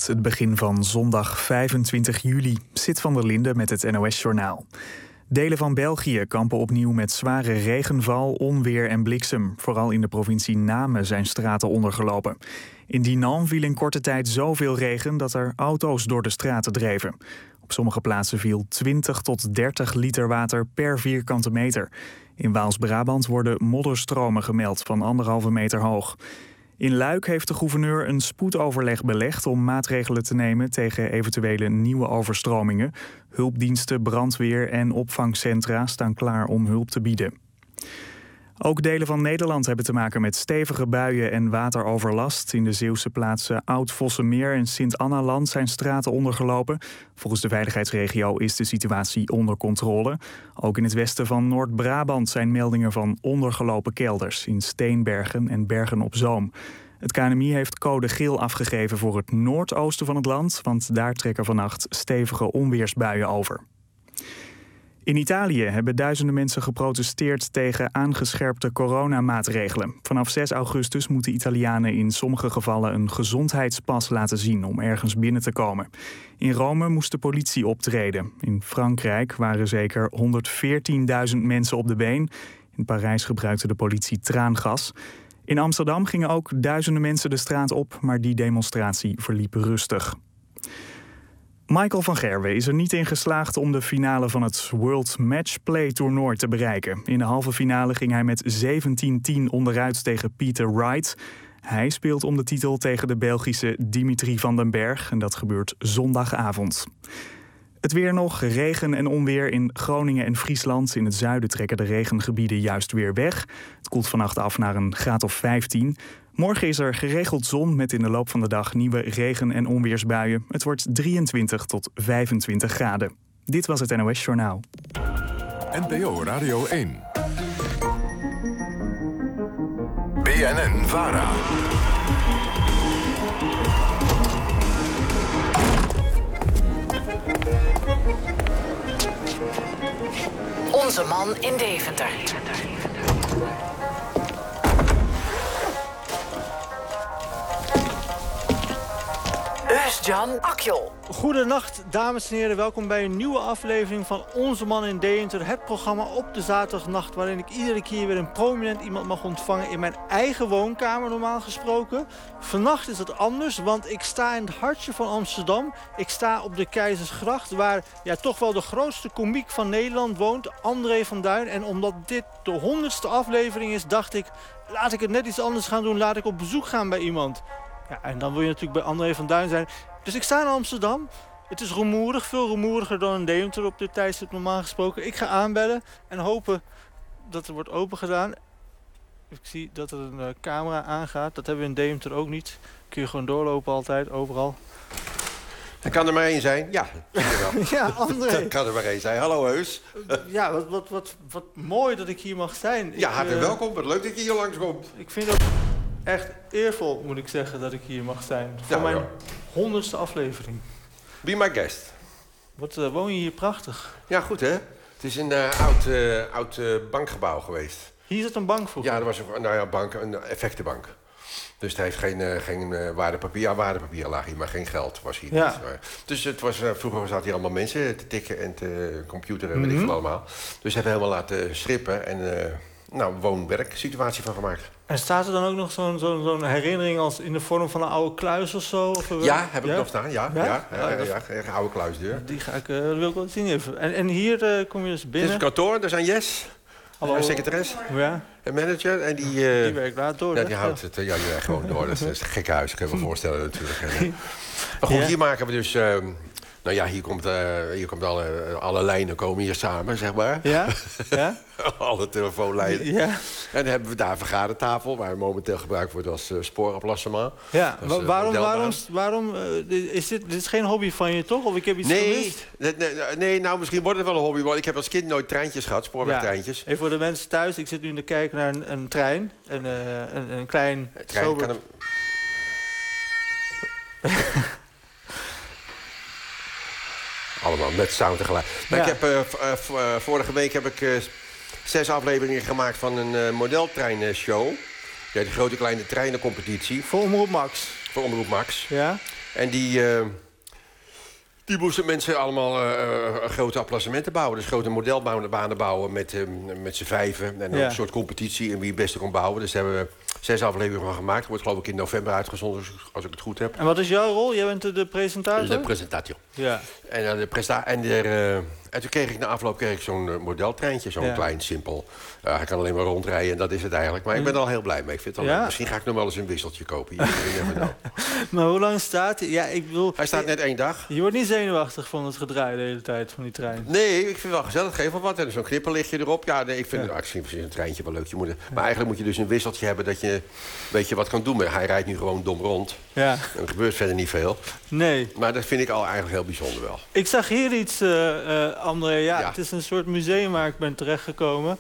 het begin van zondag 25 juli. Sit van der Linde met het NOS-journaal. Delen van België kampen opnieuw met zware regenval, onweer en bliksem. Vooral in de provincie Namen zijn straten ondergelopen. In Dinant viel in korte tijd zoveel regen dat er auto's door de straten dreven. Op sommige plaatsen viel 20 tot 30 liter water per vierkante meter. In Waals-Brabant worden modderstromen gemeld van 1,5 meter hoog. In Luik heeft de gouverneur een spoedoverleg belegd om maatregelen te nemen tegen eventuele nieuwe overstromingen. Hulpdiensten, brandweer en opvangcentra staan klaar om hulp te bieden. Ook delen van Nederland hebben te maken met stevige buien en wateroverlast. In de Zeeuwse plaatsen Oud-Vossemeer en Sint-Annaland zijn straten ondergelopen. Volgens de veiligheidsregio is de situatie onder controle. Ook in het westen van Noord-Brabant zijn meldingen van ondergelopen kelders in Steenbergen en Bergen op Zoom. Het KNMI heeft code geel afgegeven voor het noordoosten van het land, want daar trekken vannacht stevige onweersbuien over. In Italië hebben duizenden mensen geprotesteerd tegen aangescherpte coronamaatregelen. Vanaf 6 augustus moeten Italianen in sommige gevallen een gezondheidspas laten zien om ergens binnen te komen. In Rome moest de politie optreden. In Frankrijk waren zeker 114.000 mensen op de been. In Parijs gebruikte de politie traangas. In Amsterdam gingen ook duizenden mensen de straat op, maar die demonstratie verliep rustig. Michael van Gerwen is er niet in geslaagd om de finale van het World Matchplay toernooi te bereiken. In de halve finale ging hij met 17-10 onderuit tegen Peter Wright. Hij speelt om de titel tegen de Belgische Dimitri van den Berg en dat gebeurt zondagavond. Het weer nog, regen en onweer in Groningen en Friesland. In het zuiden trekken de regengebieden juist weer weg. Het koelt vannacht af naar een graad of 15. Morgen is er geregeld zon met in de loop van de dag nieuwe regen- en onweersbuien. Het wordt 23 tot 25 graden. Dit was het NOS Journaal. NPO Radio 1. BNN-VARA. Onze man in Deventer. Jan Akjol. Goedenacht, dames en heren. Welkom bij een nieuwe aflevering van Onze Man in Deventer. Het programma op de zaterdagnacht waarin ik iedere keer weer een prominent iemand mag ontvangen in mijn eigen woonkamer, normaal gesproken. Vannacht is het anders, want ik sta in het hartje van Amsterdam. Ik sta op de Keizersgracht, waar toch wel de grootste komiek van Nederland woont, André van Duin. En omdat dit de 100ste aflevering is, dacht ik, laat ik het net iets anders gaan doen. Laat ik op bezoek gaan bij iemand. Ja, en dan wil je natuurlijk bij André van Duin zijn. Dus ik sta in Amsterdam. Het is rumoerig, veel rumoeriger dan in Deventer op dit tijdstip normaal gesproken. Ik ga aanbellen en hopen dat er wordt opengedaan. Ik zie dat er een camera aangaat. Dat hebben we in Deventer ook niet. Kun je gewoon doorlopen altijd, overal. Er kan er maar één zijn. Ja, ja, André. Er kan er maar één zijn. Hallo, Heus. Ja, wat mooi dat ik hier mag zijn. Ja, hartelijk welkom. Wat leuk dat je hier langskomt. Ik vind het echt eervol, moet ik zeggen, dat ik hier mag zijn. Voor mijn 100ste aflevering. Be my guest. Wat woon je hier prachtig. Ja, goed hè. Het is een oud bankgebouw geweest. Hier zit een bank vroeger? Ja, er was een bank, een effectenbank. Dus hij heeft geen waardepapier. Ja, waardepapier lag hier, maar geen geld was hier niet. Dus het was, vroeger zaten hier allemaal mensen te tikken en te computeren en weet ik veel allemaal. Dus hij heeft helemaal laten strippen en woon-werk-situatie van gemaakt. En staat er dan ook nog zo'n herinnering als in de vorm van een oude kluis of zo? Ja, heb ik nog staan. Ja, een oude kluisdeur. Die wil ik wel zien even. En hier kom je dus binnen. Dit is het kantoor, daar zijn Jes. Hallo. Secretaris. Ja. Een manager. En die werkt daar door. Ja, die houdt het die werkt gewoon door. Dat is een gekke huis, ik kan me voorstellen natuurlijk. Maar goed, hier maken we dus... hier komt alle lijnen komen hier samen, zeg maar. Ja? Ja? Alle telefoonlijnen. Ja. En dan hebben we daar een vergadertafel, waar momenteel gebruikt wordt als spooraflassement. Ja, waarom is dit is geen hobby van je, toch? Of ik heb iets gemist? Nee, nou, misschien wordt het wel een hobby. Want ik heb als kind nooit treintjes gehad, spoorwegtreintjes. Even voor de mensen thuis, ik zit nu te kijken naar een trein. Een klein... trein kan hem... Allemaal met sound tegelijk. Maar ik heb, vorige week heb ik 6 afleveringen gemaakt van een modeltreinshow. Ja, de grote kleine treinencompetitie. Voor Omroep Max. Voor Omroep Max. Ja. En die moesten mensen allemaal grote aplassementen bouwen. Dus grote modelbanen bouwen met z'n vijven. En een soort competitie in wie het beste kon bouwen. Dus daar hebben we 6 afleveringen van gemaakt. Wordt geloof ik in november uitgezonden, als ik het goed heb. En wat is jouw rol? Jij bent de presentator? De presentator. Ja. En toen kreeg ik na afloop zo'n modeltreintje. Zo'n klein, simpel. Hij kan alleen maar rondrijden en dat is het eigenlijk. Maar ik ben er al heel blij mee. Ik vind het al misschien ga ik nog wel eens een wisseltje kopen. Maar hoe lang staat hij? Ja, ik bedoel, hij staat net 1 dag. Je wordt niet zenuwachtig van het gedraai de hele tijd van die trein? Nee, ik vind het wel gezellig. Geef wel wat. En zo'n knipperlichtje erop. Ja, nee, ik vind een treintje wel leuk. Maar eigenlijk moet je dus een wisseltje hebben dat je weet je wat kan doen. Hij rijdt nu gewoon dom rond. Ja. Er gebeurt verder niet veel. Nee. Maar dat vind ik al eigenlijk heel bijzonder wel. Ik zag hier iets, André. Ja, het is een soort museum waar ik ben terechtgekomen.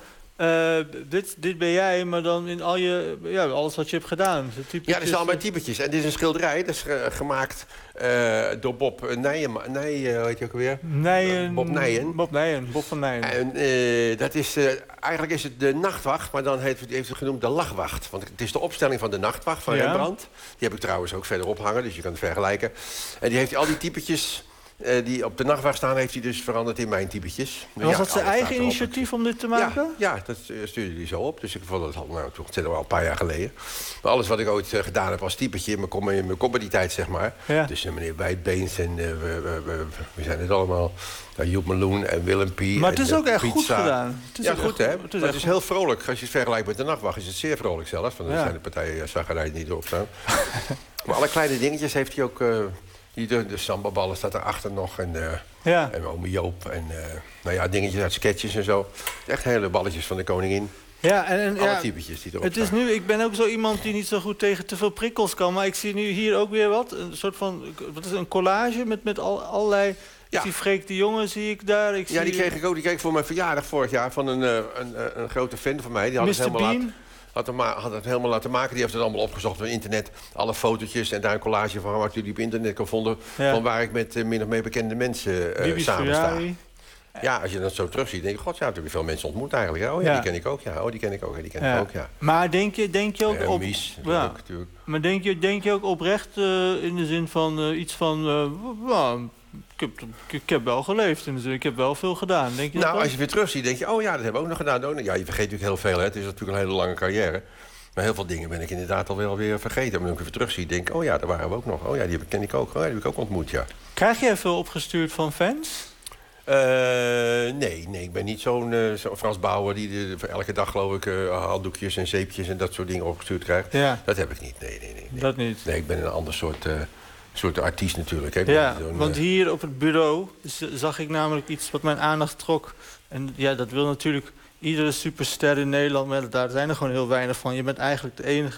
Dit ben jij, maar dan in al alles wat je hebt gedaan. Ja, dat zijn allemaal typetjes. En dit is een schilderij. Dat is gemaakt door Bob Nijen. Hoe heet je ook alweer? Bob Nijen. Bob van Nijen. En dat is, eigenlijk is het de nachtwacht, maar dan heeft het genoemd de lachwacht. Want het is de opstelling van de nachtwacht van Rembrandt. Die heb ik trouwens ook verder ophangen, dus je kan het vergelijken. En die heeft al die typetjes die op de nachtwacht staan, heeft hij dus veranderd in mijn typetjes. Was dat zijn eigen initiatief om dit te maken? Ja, dat stuurde hij zo op. Dus ik vond het al een paar jaar geleden. Maar alles wat ik ooit gedaan heb als typetje in mijn comedy-tijd, zeg maar. Ja. Dus meneer Wijdbeens en we zijn het allemaal. Joep Meloen en Willem P. Maar het is ook echt goed gedaan. Goed, hè? Het is heel vrolijk. Als je het vergelijkt met de nachtwacht is het zeer vrolijk zelfs. Want dan zijn de partijen Zagarij niet erop staan. Maar alle kleine dingetjes heeft hij ook. De sambaballen staat erachter nog. En ome Joop. En dingetjes uit sketches en zo. Echt hele balletjes van de koningin. Ja, en alle typetjes die erop staan. Nu, ik ben ook zo iemand die niet zo goed tegen te veel prikkels kan. Maar ik zie nu hier ook weer wat. Een soort van, wat is een collage met allerlei. Ja. Die Freek de Jonge zie ik daar. Die kreeg ik ook. Die kreeg ik voor mijn verjaardag vorig jaar van een grote fan van mij. Die had het helemaal laten maken. Die heeft het allemaal opgezocht op internet. Alle fotootjes en daar een collage van wat jullie op internet kon vonden. Van waar ik met min of meer bekende mensen samen sta. Ja, als je dat zo terugziet, denk je, god, heb je veel mensen ontmoet eigenlijk. Oh ja, die ken ik ook, ja. Oh, die ken ik ook, die ken ik ook, ja. Maar denk je ook op... Mies, natuurlijk. Maar denk je ook oprecht in de zin van iets van... Ik heb wel geleefd, in de zin, ik heb wel veel gedaan. Denk je als je weer terugziet, denk je, oh ja, dat hebben we ook nog gedaan. Ja, je vergeet natuurlijk heel veel, hè. Het is natuurlijk een hele lange carrière. Maar heel veel dingen ben ik inderdaad alweer weer vergeten. Maar als ik even terugzie, denk ik, oh ja, daar waren we ook nog. Oh ja, die ken ik ook. Oh ja, die heb ik ook ontmoet, ja. Krijg jij veel opgestuurd van fans? Nee, ik ben niet zo'n Frans Bauer die voor elke dag, geloof ik, handdoekjes en zeepjes en dat soort dingen opgestuurd krijgt. Ja. Dat heb ik niet, nee. Dat niet? Nee, ik ben een ander soort artiest natuurlijk. Hè? Ja, want hier op het bureau zag ik namelijk iets wat mijn aandacht trok. En ja, dat wil natuurlijk iedere superster in Nederland, maar daar zijn er gewoon heel weinig van. Je bent eigenlijk de enige.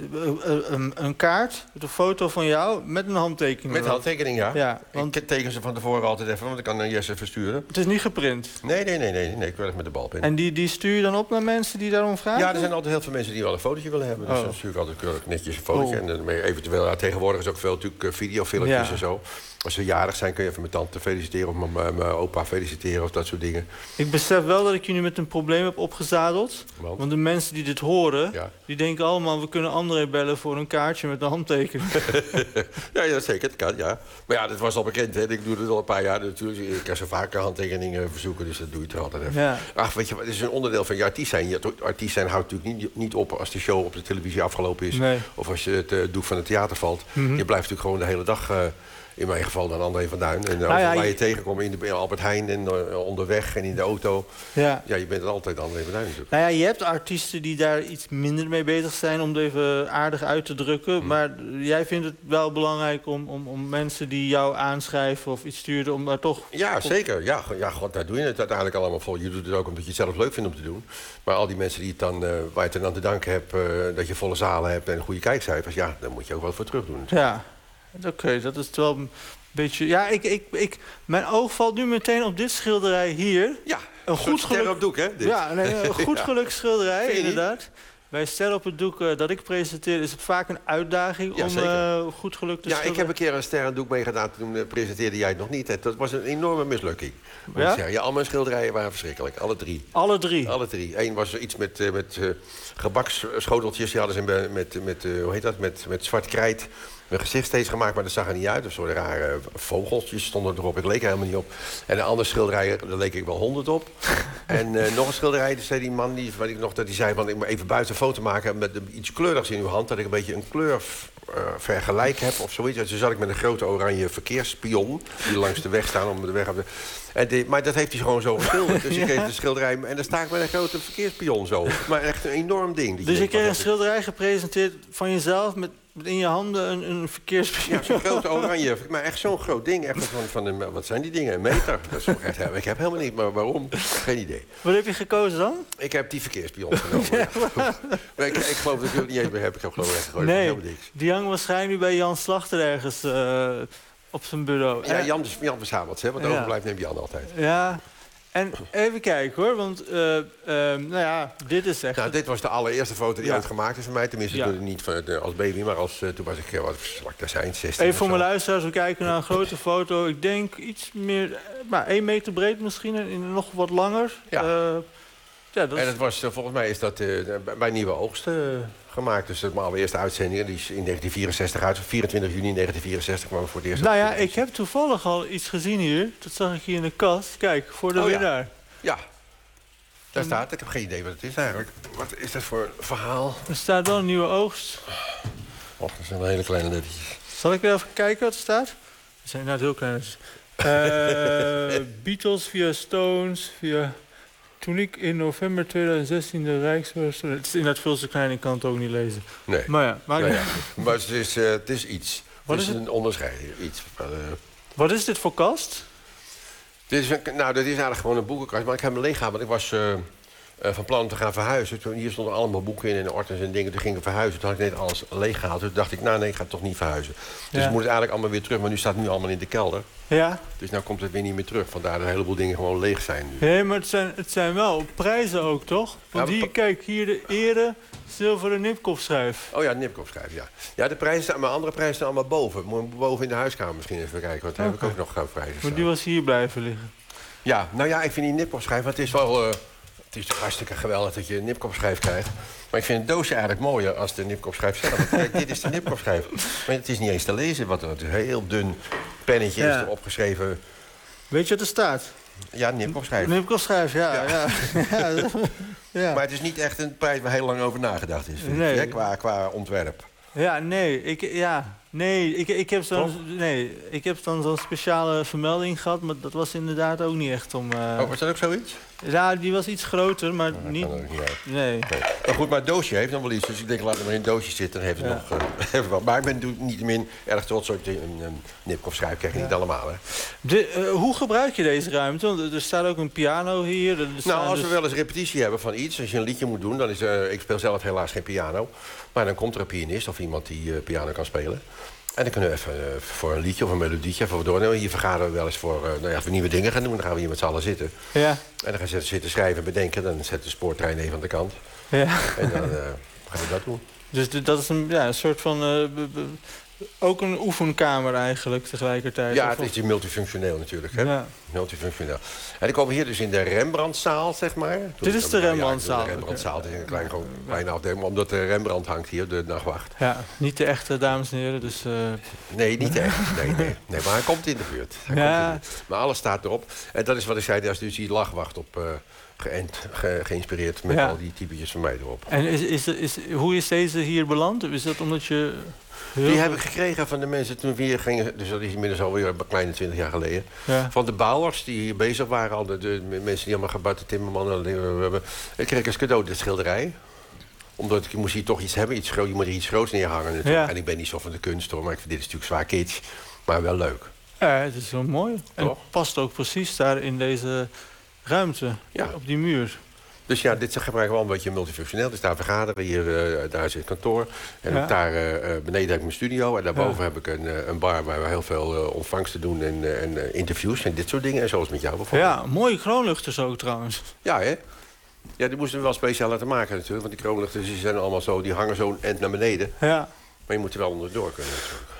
Een kaart met een foto van jou met een handtekening. Met een handtekening, ja. Want ik teken ze van tevoren altijd even, want ik kan Jesse versturen. Het is niet geprint? Nee, ik wil echt met de balpen. En die stuur je dan op naar mensen die daarom vragen? Ja, er zijn altijd heel veel mensen die wel een fotootje willen hebben. Dus dan stuur ik altijd netjes een fotootje. En dan eventueel, tegenwoordig is ook veel natuurlijk videofilmpjes en zo. Als ze jarig zijn, kun je even mijn tante feliciteren of mijn opa feliciteren of dat soort dingen. Ik besef wel dat ik je nu met een probleem heb opgezadeld. Want de mensen die dit horen, die denken allemaal, we kunnen André bellen voor een kaartje met een handtekening. Ja, zeker, dat kan, ja. Maar ja, dat was al bekend, hè. Ik doe het al een paar jaar natuurlijk. Ik kan zo vaker handtekeningen verzoeken, dus dat doe je er altijd even. Ja. Ach, weet je, het is een onderdeel van je artiest zijn. Je artiest zijn houdt natuurlijk niet op als de show op de televisie afgelopen is. Nee. Of als je het doek van het theater valt. Mm-hmm. Je blijft natuurlijk gewoon de hele dag... in mijn geval dan André van Duin. En waar je tegenkomt in Albert Heijn en onderweg en in de auto. Ja, je bent altijd André van Duin natuurlijk. Nou ja, je hebt artiesten die daar iets minder mee bezig zijn om het even aardig uit te drukken. Maar jij vindt het wel belangrijk om mensen die jou aanschrijven of iets sturen om daar toch... Ja, zeker. Ja, god, daar doe je het uiteindelijk allemaal voor. Je doet het ook omdat je het zelf leuk vindt om te doen. Maar al die mensen die het dan, waar je het dan aan te danken hebt, dat je volle zalen hebt en goede kijkcijfers, ja, daar moet je ook wel voor terug doen. Ja. Oké, dat is wel een beetje... Ja, mijn oog valt nu meteen op dit schilderij hier. Ja, een goed geluk op doek, hè? Dit. Ja, een goed geluk schilderij, inderdaad. Bij Ster op het doek dat ik presenteer is het vaak een uitdaging om goed geluk te schilderen. Ja, ik heb een keer een Ster op het doek meegedaan. Toen presenteerde jij het nog niet. Dat was een enorme mislukking. Ja, al mijn schilderijen waren verschrikkelijk. Alle drie. Alle drie? Alle drie. Eén was iets met gebaksschoteltjes. Die hadden ze hoe heet dat? Met zwart krijt. mijn gezicht steeds gemaakt, maar dat zag er niet uit. Een soort rare vogeltjes stonden erop. Ik leek er helemaal niet op. En een andere schilderij, daar leek ik wel 100 op. En nog een schilderij, dus zei die man, die zei... want ik moet even buiten een foto maken met iets kleurigs in uw hand... dat ik een beetje een kleur vergelijk heb of zoiets. En toen zat ik met een grote oranje verkeersspion... die langs de weg staan om de weg... maar dat heeft hij gewoon zo geschilderd. Dus ik kreeg de schilderij... en dan sta ik met een grote verkeerspion zo. Maar echt een enorm ding. Dus je kreeg een schilderij gepresenteerd van jezelf... met in je handen een verkeerspion? Ja, zo'n grote oranje. Maar echt zo'n groot ding. Echt wat zijn die dingen? Een meter. Dat is echt, ik heb helemaal niet, maar waarom? Geen idee. Wat heb je gekozen dan? Ik heb die verkeerspion genomen. Maar ik geloof dat ik het niet eens meer heb. Ik heb geloof weggegooid. Nee, die hangt waarschijnlijk nu bij Jan Slachter ergens... op zijn bureau. Ja, Jan verzamelt, hè? Want overblijft neemt Jan altijd. Ja, en even kijken hoor, want dit is echt... Nou, dit was de allereerste foto die ooit gemaakt is van mij. Tenminste, niet als baby, maar toen was ik, wat zal ik daar zijn, 16 Even voor mijn luisteraars, we kijken naar een grote foto. Ik denk iets meer, 1 meter breed misschien, en nog wat langer. Ja. En het was, volgens mij is dat bij Nieuwe Oogst gemaakt. Dus de allereerste uitzending, die is in 1964 uit. 24 juni 1964 kwam voor het eerst. Nou ja, ik heb toevallig al iets gezien hier. Dat zag ik hier in de kast. Kijk, voor de winnaar. Ja, daar staat. Ik heb geen idee wat het is eigenlijk. Wat is dat voor verhaal? Er staat wel een Nieuwe Oogst. Och, dat zijn wel hele kleine lettertjes. Zal ik weer even kijken wat er staat? Dat zijn inderdaad heel klein. Beatles via Stones, via... Toen ik in november 2016 de Rijkswedstrijd... Het is inderdaad veel te klein, ik kan het ook niet lezen. Nee. Maar ja, maar het is iets. Het is een onderscheiding. Iets. Wat is dit voor kast? Dit is eigenlijk gewoon een boekenkast. Maar ik heb hem leeg gehad, want ik was van plan om te gaan verhuizen. Hier stonden allemaal boeken in en ordens en dingen. Toen ging ik verhuizen. Toen had ik net alles leeg gehaald. Toen dacht ik, ik ga toch niet verhuizen. Dus ik moet het eigenlijk allemaal weer terug. Maar nu staat het nu allemaal in de kelder. Ja. Dus nu komt het weer niet meer terug. Vandaar dat een heleboel dingen gewoon leeg zijn nu. Nee, maar het zijn wel prijzen ook, toch? Want hier, kijk, hier de ere zilveren Nipkoff-schijf. Oh ja, Nipkoff-schijf, ja. Ja, de prijzen, mijn andere prijzen staan allemaal boven. Moet boven in de huiskamer misschien even kijken. Want daar heb ik ook nog prijzen staan. Maar die was hier blijven liggen. Ja, nou ja, ik vind die Nipkoff-schijf... Het is wel... het is toch hartstikke geweldig dat je een Nipkoff-schijf krijgt. Maar ik vind het doosje eigenlijk mooier als de Nipkoff-schijf zelf. Want kijk, dit is de Nipkoff-schijf. Maar het is niet eens te lezen. Het is een heel dun pennetje is erop geschreven. Weet je wat er staat? Ja, Nipkoff-schijf. Nipkoff-schijf, ja. Ja. Maar het is niet echt een prijs waar heel lang over nagedacht is. Vind ik, qua ontwerp. Ja, nee. Ik heb dan zo'n speciale vermelding gehad, maar dat was inderdaad ook niet echt om... was dat ook zoiets? Ja, die was iets groter, maar niet... Nee. Maar goed, maar het doosje heeft nog wel iets. Dus ik denk, laat het maar in het doosje zitten. Dan heeft het nog even wat. Maar ik ben niettemin erg trots op een Nipkoff-schijf. Krijg je niet allemaal, hè. Hoe gebruik je deze ruimte? Want er staat ook een piano hier. Als we wel eens repetitie hebben van iets, als je een liedje moet doen... dan is ik speel zelf helaas geen piano. Maar dan komt er een pianist of iemand die piano kan spelen. En dan kunnen we even voor een liedje of een melodietje even doornemen. Hier vergaderen we wel eens voor als we nieuwe dingen gaan doen. Dan gaan we hier met z'n allen zitten. Ja. En dan gaan we zitten schrijven en bedenken. Dan zet de spoortrein even aan de kant. Ja. En dan gaan we dat doen. Dus dat is een soort van... ook een oefenkamer eigenlijk tegelijkertijd? Ja, het is multifunctioneel natuurlijk. Hè? Ja. Multifunctioneel. En dan komen we hier dus in de Rembrandtzaal, zeg maar. Dit is de Rembrandtzaal? Ja, de Rembrandtzaal. Het is een kleine afdeling, omdat de Rembrandt hangt hier, de nachtwacht. Ja, niet de echte, dames en heren. Dus, Nee, niet de echte. Nee, maar hij komt in de buurt. Maar alles staat erop. En dat is wat ik zei, daar is dus die lachwacht op... geïnspireerd met al die typetjes van mij erop. En hoe is deze hier beland? Is dat omdat je... Die heb ik gekregen van de mensen toen we hier gingen... dus dat is inmiddels alweer een kleine 20 jaar geleden. Ja. Van de bouwers die hier bezig waren. Al de mensen die allemaal gebouwd, de timmermannen. Ik kreeg als cadeau dit schilderij. Omdat ik moest hier toch iets hebben. Je moet er iets groots neerhangen. Ja. En ik ben niet zo van de kunst hoor. Maar ik vind dit is natuurlijk zwaar kitsch. Maar wel leuk. Het is wel mooi. En het past ook precies daar in deze... ruimte op die muur. Dus ja, dit gebruiken we wel een beetje multifunctioneel. Dus daar vergaderen we hier, daar is het kantoor. En ook daar beneden heb ik mijn studio. En daarboven heb ik een bar waar we heel veel ontvangsten doen en interviews en dit soort dingen. En zoals met jou bijvoorbeeld. Ja, mooie kroonluchters ook trouwens. Ja, hè? Ja, die moesten we wel speciaal laten maken natuurlijk. Want die kroonluchters die zijn allemaal zo, die hangen zo end naar beneden. Ja. Maar je moet er wel onderdoor kunnen natuurlijk.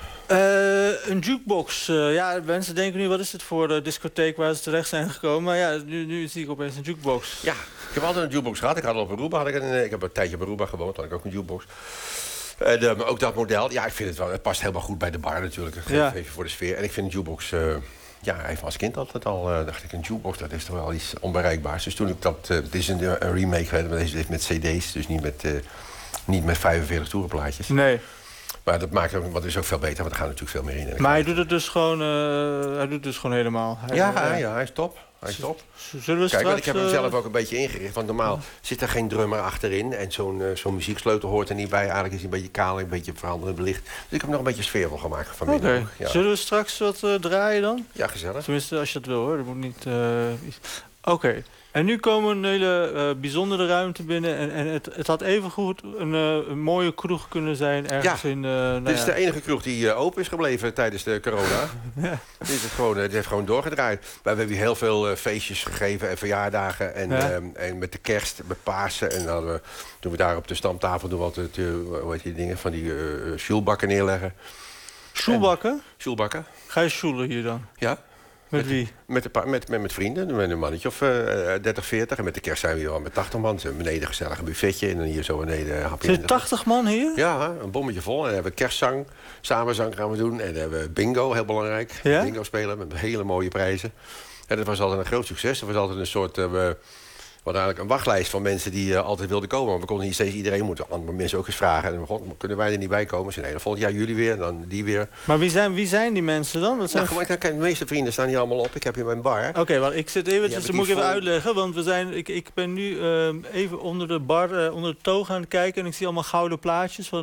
Een jukebox. Mensen denken nu, wat is het voor de discotheek waar ze terecht zijn gekomen? Maar ja, nu zie ik opeens een jukebox. Ja, ik heb altijd een jukebox gehad. Ik had al op Aruba. Ik heb een tijdje op Aruba gewoond, had ik ook een jukebox. Maar ook dat model, ja, ik vind het wel. Het past helemaal goed bij de bar natuurlijk. Het geeft even voor de sfeer. En ik vind een jukebox, even als kind altijd al, dacht ik, een jukebox, dat is toch wel iets onbereikbaars. Dus toen ik dat, het is een remake, maar deze is met cd's, dus niet met 45 toerenplaatjes. Nee. Maar dat maakt ook, wat is ook veel beter, want er gaat natuurlijk veel meer in. Maar hij doet het dus gewoon, helemaal. Hij is top. Hij is top. Zullen we Kijk, straks, ik heb hem zelf ook een beetje ingericht. Want normaal zit er geen drummer achterin. En zo'n muzieksleutel hoort er niet bij. Eigenlijk is hij een beetje kaal, een beetje veranderend belicht. Dus ik heb hem nog een beetje sfeervol gemaakt vanmiddag. Oké. Ja. Zullen we straks wat draaien dan? Ja, gezellig. Tenminste, als je dat wil hoor. Dat moet niet... Oké. En nu komen we een hele bijzondere ruimte binnen. En het had evengoed een mooie kroeg kunnen zijn ergens in... Dit is de enige kroeg die open is gebleven tijdens de corona. Ja. Het heeft gewoon doorgedraaid. We hebben hier heel veel feestjes gegeven en verjaardagen. En met de kerst, met Pasen. En dan doen we daar op de stamtafel doen we altijd hoe heet die dingen van die sjoelbakken neerleggen. Sjoelbakken? Sjoelbakken. Ga je sjoelen hier dan? Ja. Met wie? Met vrienden, met een mannetje of 30, 40. En met de kerst zijn we hier al met 80 man. Beneden gezellig een buffetje en dan hier zo beneden hapje. Zijn er 80 man hier? Ja, een bommetje vol. En dan hebben we kerstzang, samenzang gaan we doen. En dan hebben we bingo, heel belangrijk. Ja? Bingo spelen met hele mooie prijzen. En dat was altijd een groot succes. Dat was altijd een soort... We hadden eigenlijk een wachtlijst van mensen die altijd wilden komen. Maar we konden niet steeds iedereen moeten. Andere mensen ook eens vragen. En God, kunnen wij er niet bij komen? Ze zeiden, volgend jaar jullie weer, dan die weer. Maar wie zijn die mensen dan? Dat zijn... de meeste vrienden staan hier allemaal op. Ik heb hier mijn bar. Oké, want ik zit even, dus dat moet ik even uitleggen. Want ik ben nu even onder de bar, onder de toog aan het kijken. En ik zie allemaal gouden plaatjes van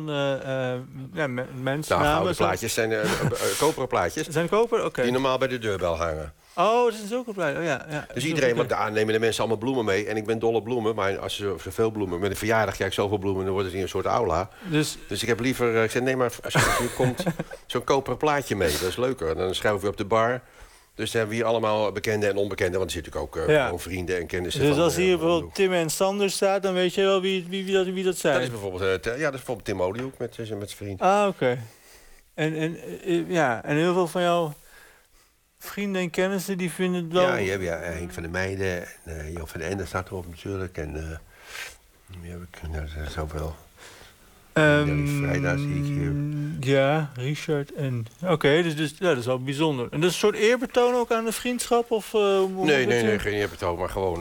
mensen. Nou, gouden plaatjes zijn koperen plaatjes. Zijn koper? Oké. Die normaal bij de deurbel hangen. Oh, dat is ook een plaatje. Oh, ja. Dus iedereen, want daar nemen de mensen allemaal bloemen mee. En ik ben dol op bloemen, maar als ze zoveel bloemen... Met een verjaardag krijg ik zoveel bloemen, dan wordt het hier een soort aula. Dus ik heb liever... Ik zei, nee, maar als je hier komt, zo'n koperen plaatje mee. Dat is leuker. En dan schuiven we op de bar. Dus dan hebben we hier allemaal bekenden en onbekenden. Want er zitten natuurlijk ook gewoon vrienden en kennissen. Dus als hier bijvoorbeeld Tim en Sander staat, dan weet je wel wie dat zijn? Dat is bijvoorbeeld Tim Oliehoek met zijn vriend. Ah, oké. En heel veel van jou... Vrienden en kennissen die vinden het wel... Ja, je hebt Henk van der Meijden. En Joop van den Ende staat erop natuurlijk. En wie heb ik? Nou, dat is ook wel... Vrijdag zie ik hier. Ja, Richard en... Oké, dus dat is wel bijzonder. En dat is een soort eerbetoon ook aan de vriendschap? Of, nee, geen eerbetoon. Maar gewoon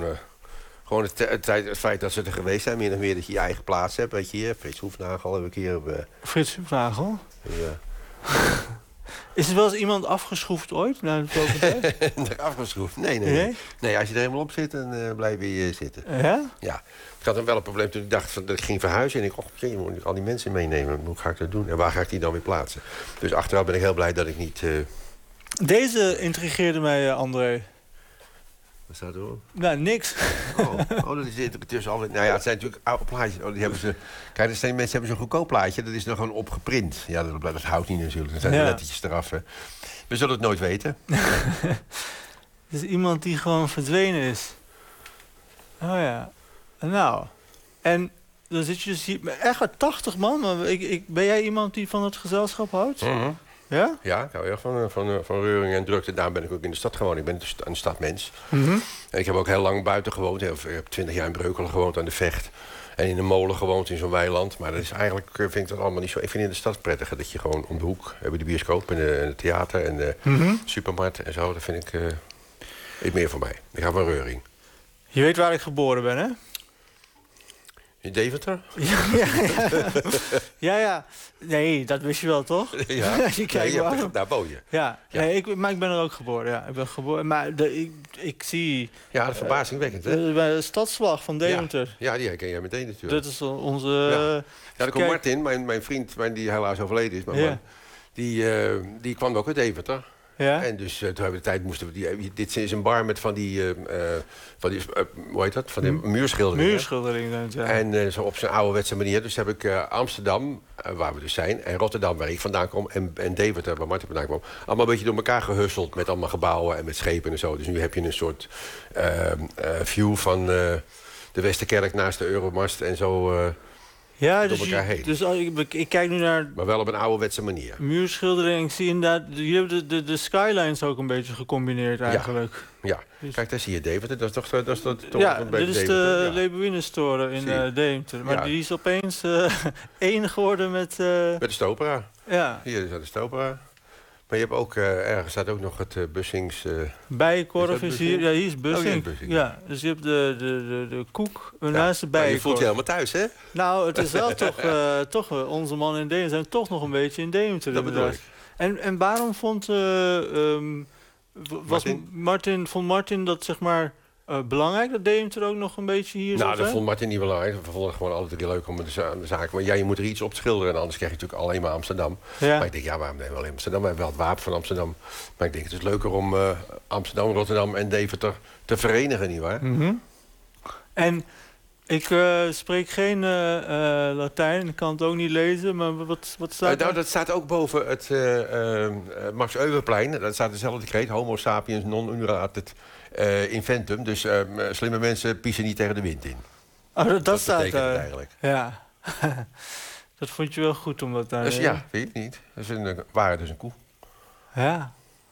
het feit dat ze er geweest zijn. Meer dan meer dat je je eigen plaats hebt. Weet je hier, Frits Hoefnagel heb ik hier. Frits Hoefnagel? Ja. Is er wel eens iemand afgeschroefd ooit? Afgeschroefd? Nee. Nee, als je er helemaal op zit, dan blijf je zitten. Ja? Ja. Ik had dan wel een probleem toen ik dacht dat ik ging verhuizen. En ik dacht, je moet al die mensen meenemen. Hoe ga ik dat doen? En waar ga ik die dan weer plaatsen? Dus achteraf ben ik heel blij dat ik niet... Deze intrigeerde mij, André. Wat staat erop? Nou, niks. Dat zit er tussen altijd. Nou ja, het zijn natuurlijk oude plaatjes. Die hebben ze... Kijk, mensen hebben zo'n goedkoop plaatje. Dat is nog gewoon opgeprint. Ja, dat houdt niet natuurlijk. Er zijn de lettertjes eraf. We zullen het nooit weten. Het is iemand die gewoon verdwenen is. Oh ja. Nou. En dan zit je dus hier... Echt 80 man. Maar ben jij iemand die van het gezelschap houdt? Mm-hmm. Ja? Ja, ik hou erg van reuring en drukte. Daarom ben ik ook in de stad gewoond. Ik ben een stadmens. Mm-hmm. En ik heb ook heel lang buiten gewoond. Ik heb 20 jaar in Breukelen gewoond aan de Vecht. En in een molen gewoond in zo'n weiland. Maar dat is eigenlijk, vind ik dat allemaal niet zo... Ik vind in de stad prettiger dat je gewoon om de hoek... hebben de bioscoop en het theater en de supermarkt en zo. Dat vind ik meer voor mij. Ik hou van reuring. Je weet waar ik geboren ben, hè? In Deventer? Ja. Nee, dat wist je wel, toch? Ja. Daar woon je. Ja. Nee, maar ik ben er ook geboren. Ja, ik ben geboren. Maar ik zie... Ja, dat is verbazingwekkend, hè? De stadsvlag van Deventer. Ja, die herken jij meteen natuurlijk. Dat is onze... Ja, daar komt Martin, mijn vriend, die helaas overleden is. Maar die kwam ook uit Deventer. Ja? En dus toen hebben we de tijd moesten we dit is een bar met van die hoe heet dat? Van die muurschilderingen. Muurschilderingen, ja. En zo op zijn ouderwetse manier. Dus heb ik Amsterdam, waar we dus zijn, en Rotterdam, waar ik vandaan kom, en Deventer, waar Martin vandaan kwam, allemaal een beetje door elkaar gehusseld met allemaal gebouwen en met schepen en zo. Dus nu heb je een soort view van de Westerkerk naast de Euromast en zo. Ja, door elkaar heen. Dus ik kijk nu naar... Maar wel op een ouderwetse manier. Muurschildering, ik zie inderdaad... Jullie hebben de skylines ook een beetje gecombineerd eigenlijk. Ja. Dus... Kijk, daar zie je Deventer. Dat is toch ja, een beetje dit is Deventer. de Lebuinenstoren in Deventer. Maar die is opeens één geworden met... Met de Stopera. Ja. Hier is de Stopera. Maar je hebt ook, ergens staat ook nog het Bussings... Bijenkorf is hier. Ja, hier is Bussing. Bussing. Ja, dus je hebt de koek naast de Maar bijenkorf. je voelt je helemaal thuis, hè? Nou, het is wel toch onze man in Deventer zijn toch nog een beetje in Deventer. Dat bedoel ik. En waarom vond Martin dat, zeg maar... belangrijk dat Deventer ook nog een beetje hier Nou, zat, dat hè? vond Martin niet belangrijk. We vonden het gewoon alle drie leuk om de zaken. Maar ja, je moet er iets op schilderen. En anders krijg je natuurlijk alleen maar Amsterdam. Ja. Maar ik denk, ja, waarom nemen we alleen Amsterdam? We hebben wel het wapen van Amsterdam. Maar ik denk, het is leuker om Amsterdam, Rotterdam en Deventer te verenigen, nietwaar? Mm-hmm. En ik spreek geen Latijn. Ik kan het ook niet lezen. Maar wat staat Nou, er? dat staat ook boven het Max Euwerplein. Dat staat dezelfde decreet. Homo sapiens non uneratet inventum. Dus slimme mensen piezen niet tegen de wind in. Oh, dat staat betekent daar. het eigenlijk. Ja. Dat vond je wel goed om dat daar... Dus ja, weet je niet. Dat is waren dus een koe. Ja.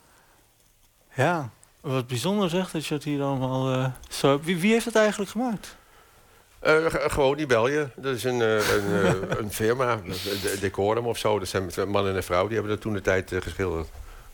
Ja. Wat bijzonder zeg dat je het hier allemaal zo... Wie heeft het eigenlijk gemaakt? Gewoon, die bel je. Dat is een firma, Decorum of zo. Dat zijn een man en een vrouw. Die hebben dat toen de tijd geschilderd.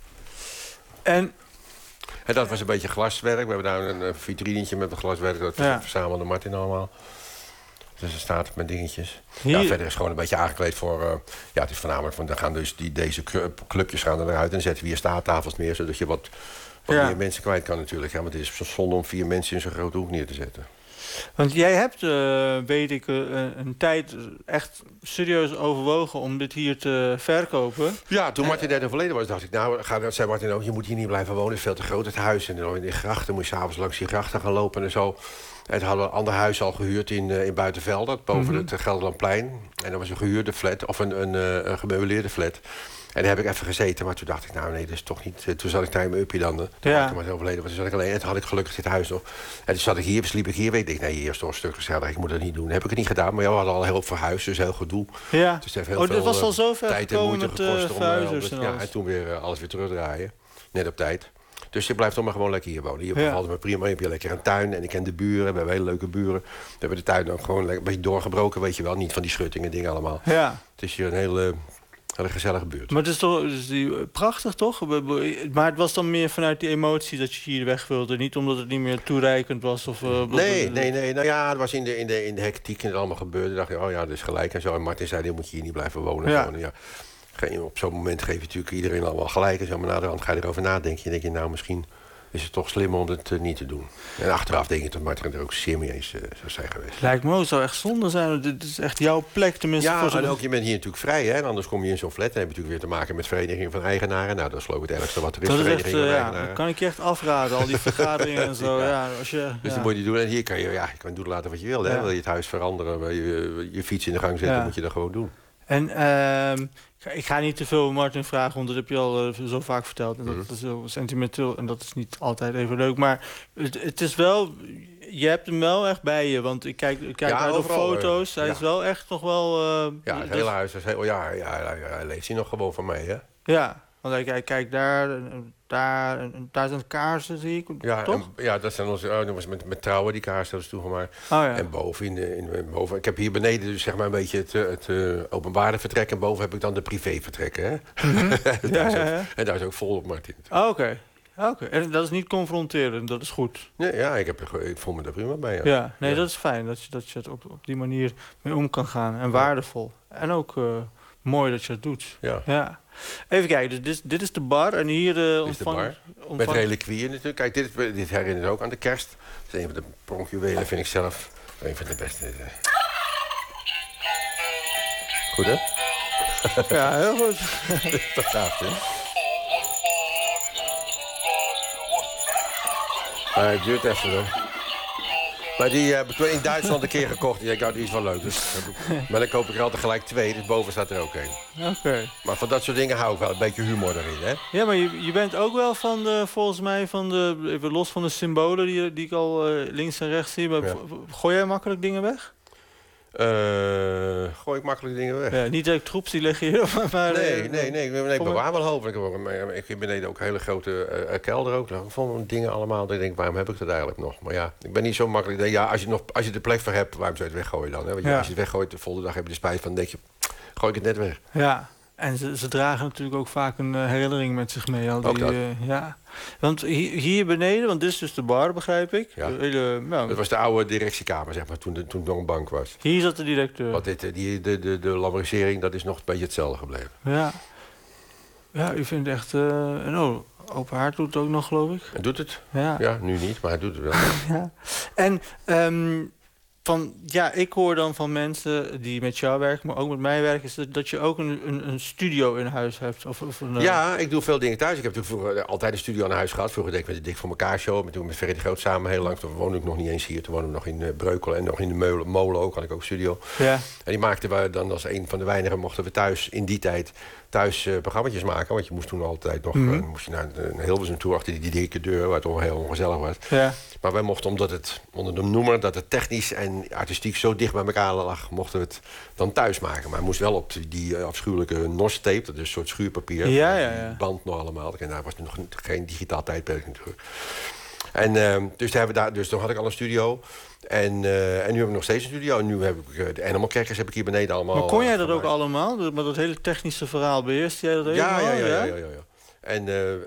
En dat was een beetje glaswerk. We hebben daar een vitrinetje met een glaswerk. Dat verzamelde Martin allemaal. Dus er staat met dingetjes. Hier... Ja, verder is gewoon een beetje aangekleed voor... het is voornamelijk van... Dan gaan dus deze clubjes gaan eruit. En dan zetten we hier staattafels neer. Zodat je wat meer mensen kwijt kan natuurlijk. Ja, want het is zonde om 4 mensen in zo'n grote hoek neer te zetten. Want jij hebt, weet ik, een tijd echt serieus overwogen om dit hier te verkopen. Ja, toen Martin net overleden was, dacht ik... zei Martin ook, je moet hier niet blijven wonen. Het is veel te groot, het huis. En in de grachten moet je s'avonds langs die grachten gaan lopen en zo. En hadden we een ander huis al gehuurd in Buitenveldert, boven het Gelderlandplein. En dat was een gehuurde flat, of een gemeubileerde flat. En daar heb ik even gezeten, maar toen dacht ik, nou nee, dat is toch niet... Toen zat ik daar in mijn uppie dan. Toen Martin overleden was, toen zat ik alleen. En toen had ik gelukkig dit huis nog. En toen zat ik hier, sliep ik hier. Weet ik, nee, hier is toch een stuk gezellig. Ik moet dat niet doen. Dat heb ik het niet gedaan, maar we hadden al heel veel verhuisd, dus heel gedoe. Ja. Dus het heeft heel veel dat was al zo ver tijd en gekomen moeite met gekost verhuizers om en toen weer alles weer terugdraaien. Net op tijd. Dus je blijft toch maar gewoon lekker hier wonen. Hier bevalt me prima. Je hebt hier lekker een tuin. En ik ken de buren. We hebben hele leuke buren. We hebben de tuin ook gewoon een beetje doorgebroken, weet je wel. Niet van die schuttingen dingen allemaal. Ja. Het is hier een hele gezellige buurt. Maar het is toch prachtig, toch? Maar het was dan meer vanuit die emotie dat je hier weg wilde. Niet omdat het niet meer toereikend was? Of, nee. Nou ja, het was in de hectiek en het allemaal gebeurde. Dacht ik, oh ja, dat is gelijk en zo. En Martin zei, dan moet je hier niet blijven wonen. Ja. Gewoon, ja. Op zo'n moment geef je natuurlijk iedereen allemaal gelijk. En zo, maar na de hand ga je erover nadenken. Je denkt, nou, misschien is het toch slimmer om het niet te doen. En achteraf denk ik dat Martin er ook zeer mee eens zou zijn geweest. Lijkt me ook, zou echt zonde zijn. Dit is echt jouw plek, tenminste. Ja, en ook, je bent hier natuurlijk vrij, hè? En anders kom je in zo'n flat. En heb je natuurlijk weer te maken met verenigingen van eigenaren. Nou, dat is geloof ik het ergste wat er is, dat verenigingen is echt, van eigenaren. dat kan ik je echt afraden, al die vergaderingen en zo. Dus dat moet je niet doen. En hier kan je doen laten wat je wil. Hè? Wil je het huis veranderen, wil je fiets in de gang zetten, moet je dat gewoon doen. En ik ga niet te veel Martin vragen, want dat heb je al zo vaak verteld. En dat is zo sentimenteel en dat is niet altijd even leuk. Maar het is wel... Je hebt hem wel echt bij je, want ik kijk naar de foto's. Hij is wel echt nog wel... het hele huis is heel... Ja, hij leeft hier nog gewoon van mij, hè? Ja, want hij kijkt daar zijn kaarsen, zie ik. Ja, toch? Dat zijn onze... dat was met trouwen, die kaarsen dat is toegemaakt. En boven, boven... Ik heb hier beneden dus zeg maar een beetje het openbare vertrek. En boven heb ik dan de privévertrekken, hè? En daar is ook vol op, Martin. Oké. En dat is niet confronterend, dat is goed. Ja, ik voel me daar prima bij. Ja, dat is fijn dat je het op die manier mee om kan gaan. En waardevol. En ook mooi dat je het doet. Ja. Even kijken, dus dit is de bar. En hier ontvang... Met reliquieën natuurlijk. Kijk, dit herinnert ook aan de kerst. Dat is een van de pronkjuwelen, vind ik zelf. Een van de beste. Goed, hè? Ja, heel goed. Dat gaaf, hè? Maar het duurt even, hoor. Maar die heb ik in Duitsland een keer gekocht. Die is wel leuk. Dus, maar dan koop ik er altijd gelijk 2. Dus boven staat er ook 1. Oké. Maar van dat soort dingen hou ik wel. Een beetje humor erin, hè? Ja, maar je bent ook wel van volgens mij, even los van de symbolen die ik al links en rechts zie. Maar gooi jij makkelijk dingen weg? Gooi ik makkelijk dingen weg. Ja, niet dat ik troep zie liggen hier, maar... Nee, bewaar wel hoop. Ik heb beneden ook een hele grote kelder ook. Daar vond dingen allemaal. Dan denk ik, waarom heb ik dat eigenlijk nog? Maar ja, ik ben niet zo makkelijk. Ja, als je de plek voor hebt, waarom zou je het weggooien dan? Hè? Want als je het weggooit, de volgende dag heb je er spijt van. Dan denk je, gooi ik het net weg. Ja, en ze dragen natuurlijk ook vaak een herinnering met zich mee. Ook dat. Ja. Want hier beneden, want dit is dus de bar, begrijp ik. Ja. Dat was de oude directiekamer, zeg maar, toen het nog een bank was. Hier zat de directeur. Want de lambrisering, dat is nog een beetje hetzelfde gebleven. Ja. Ja, u vindt echt... Open Haard doet het ook nog, geloof ik. Hij doet het. Ja. Ja, nu niet, maar hij doet het wel. Ja. En... ik hoor dan van mensen die met jou werken, maar ook met mij werken, is dat je ook een studio in huis hebt. Ja, ik doe veel dingen thuis. Ik heb natuurlijk vroeger altijd een studio aan huis gehad. Vroeger deed ik met de Dik voor elkaar show. Toen met Ferry de Groot samen heel lang. Toen woonde ik nog niet eens hier. Toen woonde ik nog in Breukelen en nog in de molen ook. Had ik ook een studio. Ja. En die maakten we dan als een van de weinigen mochten we thuis in die tijd programma's maken. Want je moest toen altijd nog moest je naar een Hilversum toe achter die dikke deur, waar het al heel ongezellig was. Ja. Maar wij mochten, omdat het onder de noemer dat het technisch en artistiek zo dicht bij elkaar lag, mochten we het dan thuis maken. Maar het moest wel op die afschuwelijke NOS-tape, dat is een soort schuurpapier. Ja. Band nog allemaal. En daar was nog geen digitaal tijdperk natuurlijk. En dus toen had ik al een studio. En nu heb ik nog steeds een studio. En nu heb ik de Animal Crackers heb ik hier beneden allemaal. Maar kon jij dat ook allemaal? Met dat hele technische verhaal beheerste jij dat helemaal? Ja. En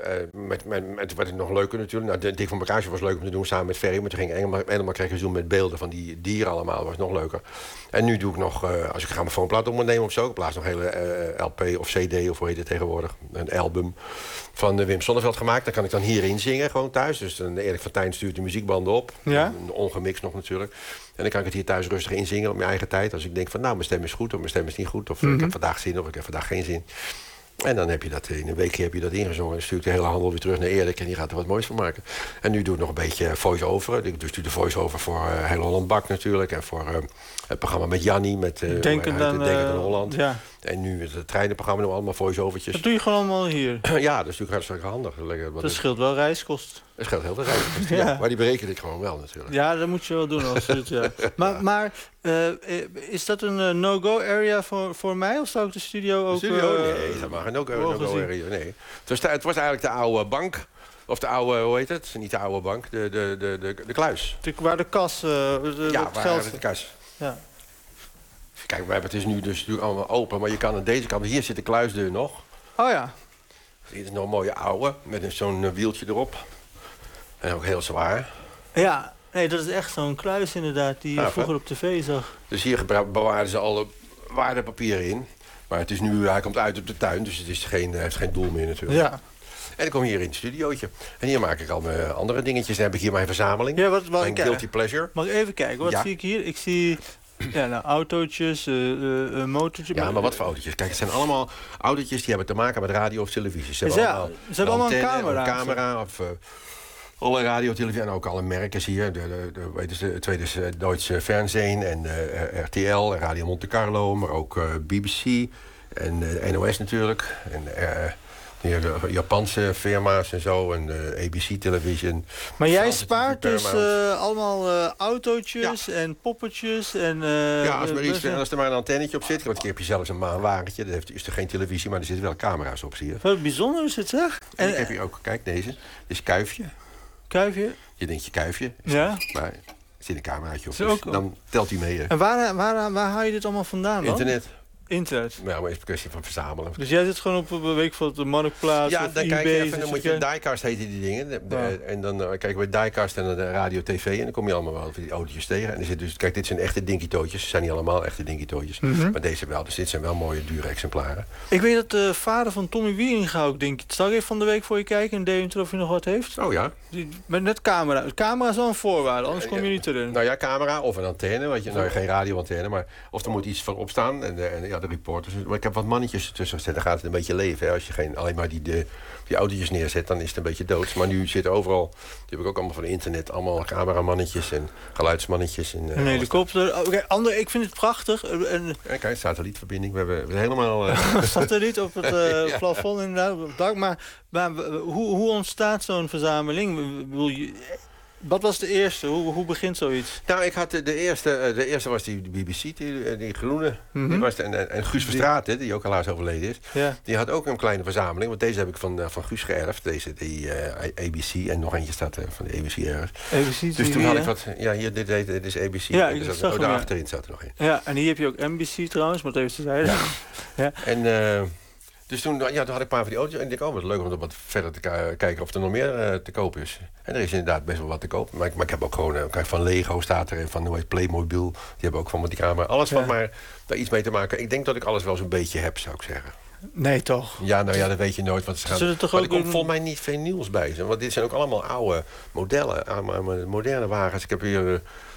wat ik nog leuker natuurlijk. Nou, de Dik van elkaar was leuk om te doen samen met Ferry. Maar toen ging Animal Crackers doen met beelden van die dieren allemaal. Dat was nog leuker. En nu doe ik nog, als ik een grammofoonplaat op moet nemen of zo. Ik plaats nog een hele LP of CD of hoe heet het tegenwoordig. Een album van Wim Sonneveld gemaakt. Dan kan ik dan hierin zingen, gewoon thuis. Dus dan Erik van Tijn stuurt de muziekbanden op. Ja? Ongemixt nog natuurlijk. En dan kan ik het hier thuis rustig inzingen op mijn eigen tijd. Als ik denk van nou, mijn stem is goed of mijn stem is niet goed. Of ik heb vandaag zin of ik heb vandaag geen zin. En dan heb je dat in een weekje heb je dat ingezongen. En stuurt de hele handel weer terug naar Erik en die gaat er wat moois van maken. En nu doe ik nog een beetje voice-over. Ik stuur de voice-over voor Heel Holland Bak natuurlijk. En voor het programma met Jannie, met Denken aan Holland. Ja. En nu het treinenprogramma, nog allemaal voice-overtjes. Dat doe je gewoon allemaal hier? Ja, dat is natuurlijk hartstikke handig. Dat scheelt wel reiskosten. Dat scheelt heel veel reiskosten, ja. Maar die bereken ik gewoon wel natuurlijk. Ja, dat moet je wel doen als het, ja. Maar is dat een no-go area voor mij? Of zou ik de studio ook... Nee, dat mag een no-go area, nee. Het was eigenlijk de oude bank. Of de oude, hoe heet het? Niet de oude bank, de kluis. Waar de kas, waar geld... de kas. Ja. Kijk, het is nu dus natuurlijk allemaal open, maar je kan aan deze kant... Hier zit de kluisdeur nog. Oh ja. Dit is nog een mooie oude, met zo'n wieltje erop. En ook heel zwaar. Ja, nee, dat is echt zo'n kluis inderdaad, die je vroeger op tv zag. Dus hier bewaarden ze alle waardepapieren in. Maar het is nu, hij komt uit op de tuin, dus het is heeft geen doel meer natuurlijk. Ja. En ik kom hier in het studiootje. En hier maak ik al mijn andere dingetjes. Dan heb ik hier mijn verzameling. Ja, mijn guilty pleasure. Mag ik even kijken, wat zie ik hier? Ik zie... Ja, nou, autootjes, motortjes. Ja, maar wat voor autootjes? Kijk, het zijn allemaal autootjes die hebben te maken met radio of televisie. Ze hebben allemaal een camera. Of alle radio, televisie en ook alle merken hier. De tweede is Duitse Fernsehen en RTL en Radio Monte Carlo, maar ook BBC en NOS natuurlijk. En de Japanse firma's en zo en ABC Television. Maar jij spaart dus allemaal autootjes en poppetjes en... als er maar een antennetje op zit. Want ik heb hier zelfs een maanwagentje. Daar is er geen televisie, maar er zitten wel camera's op, zie je. Wat bijzonder is het, zeg. En ik heb hier ook, kijk deze. Dit is Kuifje. Kuifje? Je denkt je Kuifje. Ja. Maar er zit een cameraatje op, dus dan telt hij mee. En waar haal je dit allemaal vandaan dan? Internet? Ja, maar het is een kwestie van verzamelen. Dus jij zit gewoon op een week van de Marktplaats. Ja, of dan eBay, kijk je even, dan moet je diecast heten die dingen. En dan kijken we diecast en de radio tv en dan kom je allemaal wel die autootjes tegen. En er zit dus, kijk, dit zijn echte dinky-tootjes. Ze zijn niet allemaal echte dinky-tootjes. Maar deze wel. Dus dit zijn wel mooie, dure exemplaren. Ik weet dat de vader van Tommy Wieringa ook dinky. Zal ik even van de week voor je kijken en Deventer of hij nog wat heeft? Oh ja. Met net camera. De camera is wel een voorwaarde, anders kom je niet erin. Nou ja, camera of een antenne. Want geen radioantenne, maar of er moet iets voor opstaan. En de reporters. Maar ik heb wat mannetjes tussen gezet. Dan gaat het een beetje leven. Hè. Als je alleen maar die autootjes neerzet, dan is het een beetje dood. Maar nu zit overal, die heb ik ook allemaal van internet, allemaal cameramannetjes en geluidsmannetjes. En een helikopter. Okay, Ander, ik vind het prachtig. Kijk, satellietverbinding. We hebben helemaal... Satelliet op het plafond inderdaad, op het dak. Maar hoe ontstaat zo'n verzameling? Wat was de eerste? Hoe begint zoiets? Nou, ik had de eerste was die BBC, die groene. Die was en Guus Verstraeten, die ook helaas overleden is. Ja. Die had ook een kleine verzameling. Want deze heb ik van Guus geërfd. Die ABC. En nog eentje staat van de ABC ergens. ABC, dus toen had ik wat... Ja, hier, dit is ABC. Ja, en daarachterin zat er nog in. Ja, en hier heb je ook NBC trouwens, maar even te zeggen. Ja. En... Dus toen had ik een paar van die auto's en ik dacht, wat leuk om er wat verder te kijken of er nog meer te kopen is. En er is inderdaad best wel wat te kopen. Maar ik heb ook gewoon, kijk, van Lego staat er en van Playmobil. Die hebben ook van die camera. Alles wat maar daar iets mee te maken. Ik denk dat ik alles wel zo'n beetje heb, zou ik zeggen. Nee, toch? Ja, nou ja, dat weet je nooit. Want ze gaan, toch maar ook er komt volgens mij niet veel nieuws bij. Want dit zijn ook allemaal oude modellen, moderne wagens. Ik heb hier...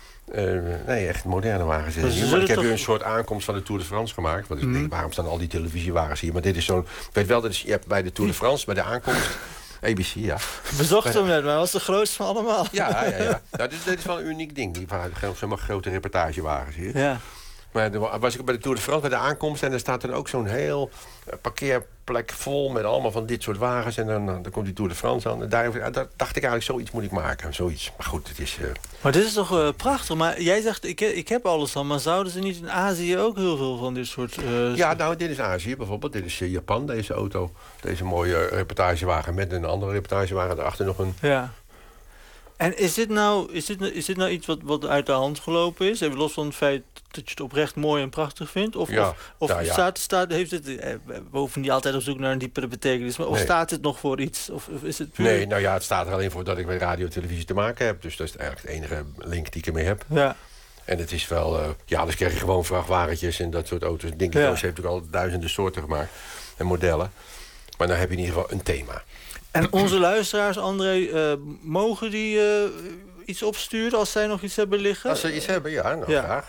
nee, echt moderne wagens. Maar ik heb hier een soort aankomst van de Tour de France gemaakt. Want ik denk, waarom staan al die televisiewagens hier? Maar dit is zo'n... Ik weet wel, je hebt bij de Tour de France, bij de aankomst... ABC, ja. Bezocht hem net, maar hij was de grootste van allemaal. Ja. Nou, dit is wel een uniek ding. Die zo'n grote reportagewagens hier. Ja. Maar dan was ik bij de Tour de France, bij de aankomst... en er staat dan ook zo'n heel parkeerplek vol met allemaal van dit soort wagens. En dan komt die Tour de France aan. En daar dacht ik eigenlijk, zoiets moet ik maken. Zoiets. Maar goed, het is... Maar dit is toch prachtig. Maar jij zegt, ik heb alles al. Maar zouden ze niet in Azië ook heel veel van dit soort... Ja, nou, dit is Azië bijvoorbeeld. Dit is Japan, deze auto. Deze mooie reportagewagen met een andere reportagewagen. Daarachter nog een... Ja. En is dit nou iets wat uit de hand gelopen is? Even los van het feit dat je het oprecht mooi en prachtig vindt? Of heeft het... We hoeven niet altijd op zoek naar een diepere betekenis. Maar of staat het nog voor iets? Of is het puur... Nee, nou ja, het staat er alleen voor dat ik met radio en televisie te maken heb. Dus dat is eigenlijk de enige link die ik ermee heb. Ja. En het is wel... dus krijg je gewoon vrachtwagentjes en dat soort auto's. Dinky Doos heeft natuurlijk al duizenden soorten gemaakt. En modellen. Maar dan heb je in ieder geval een thema. En onze luisteraars, André, mogen die iets opsturen als zij nog iets hebben liggen? Als ze iets hebben, graag.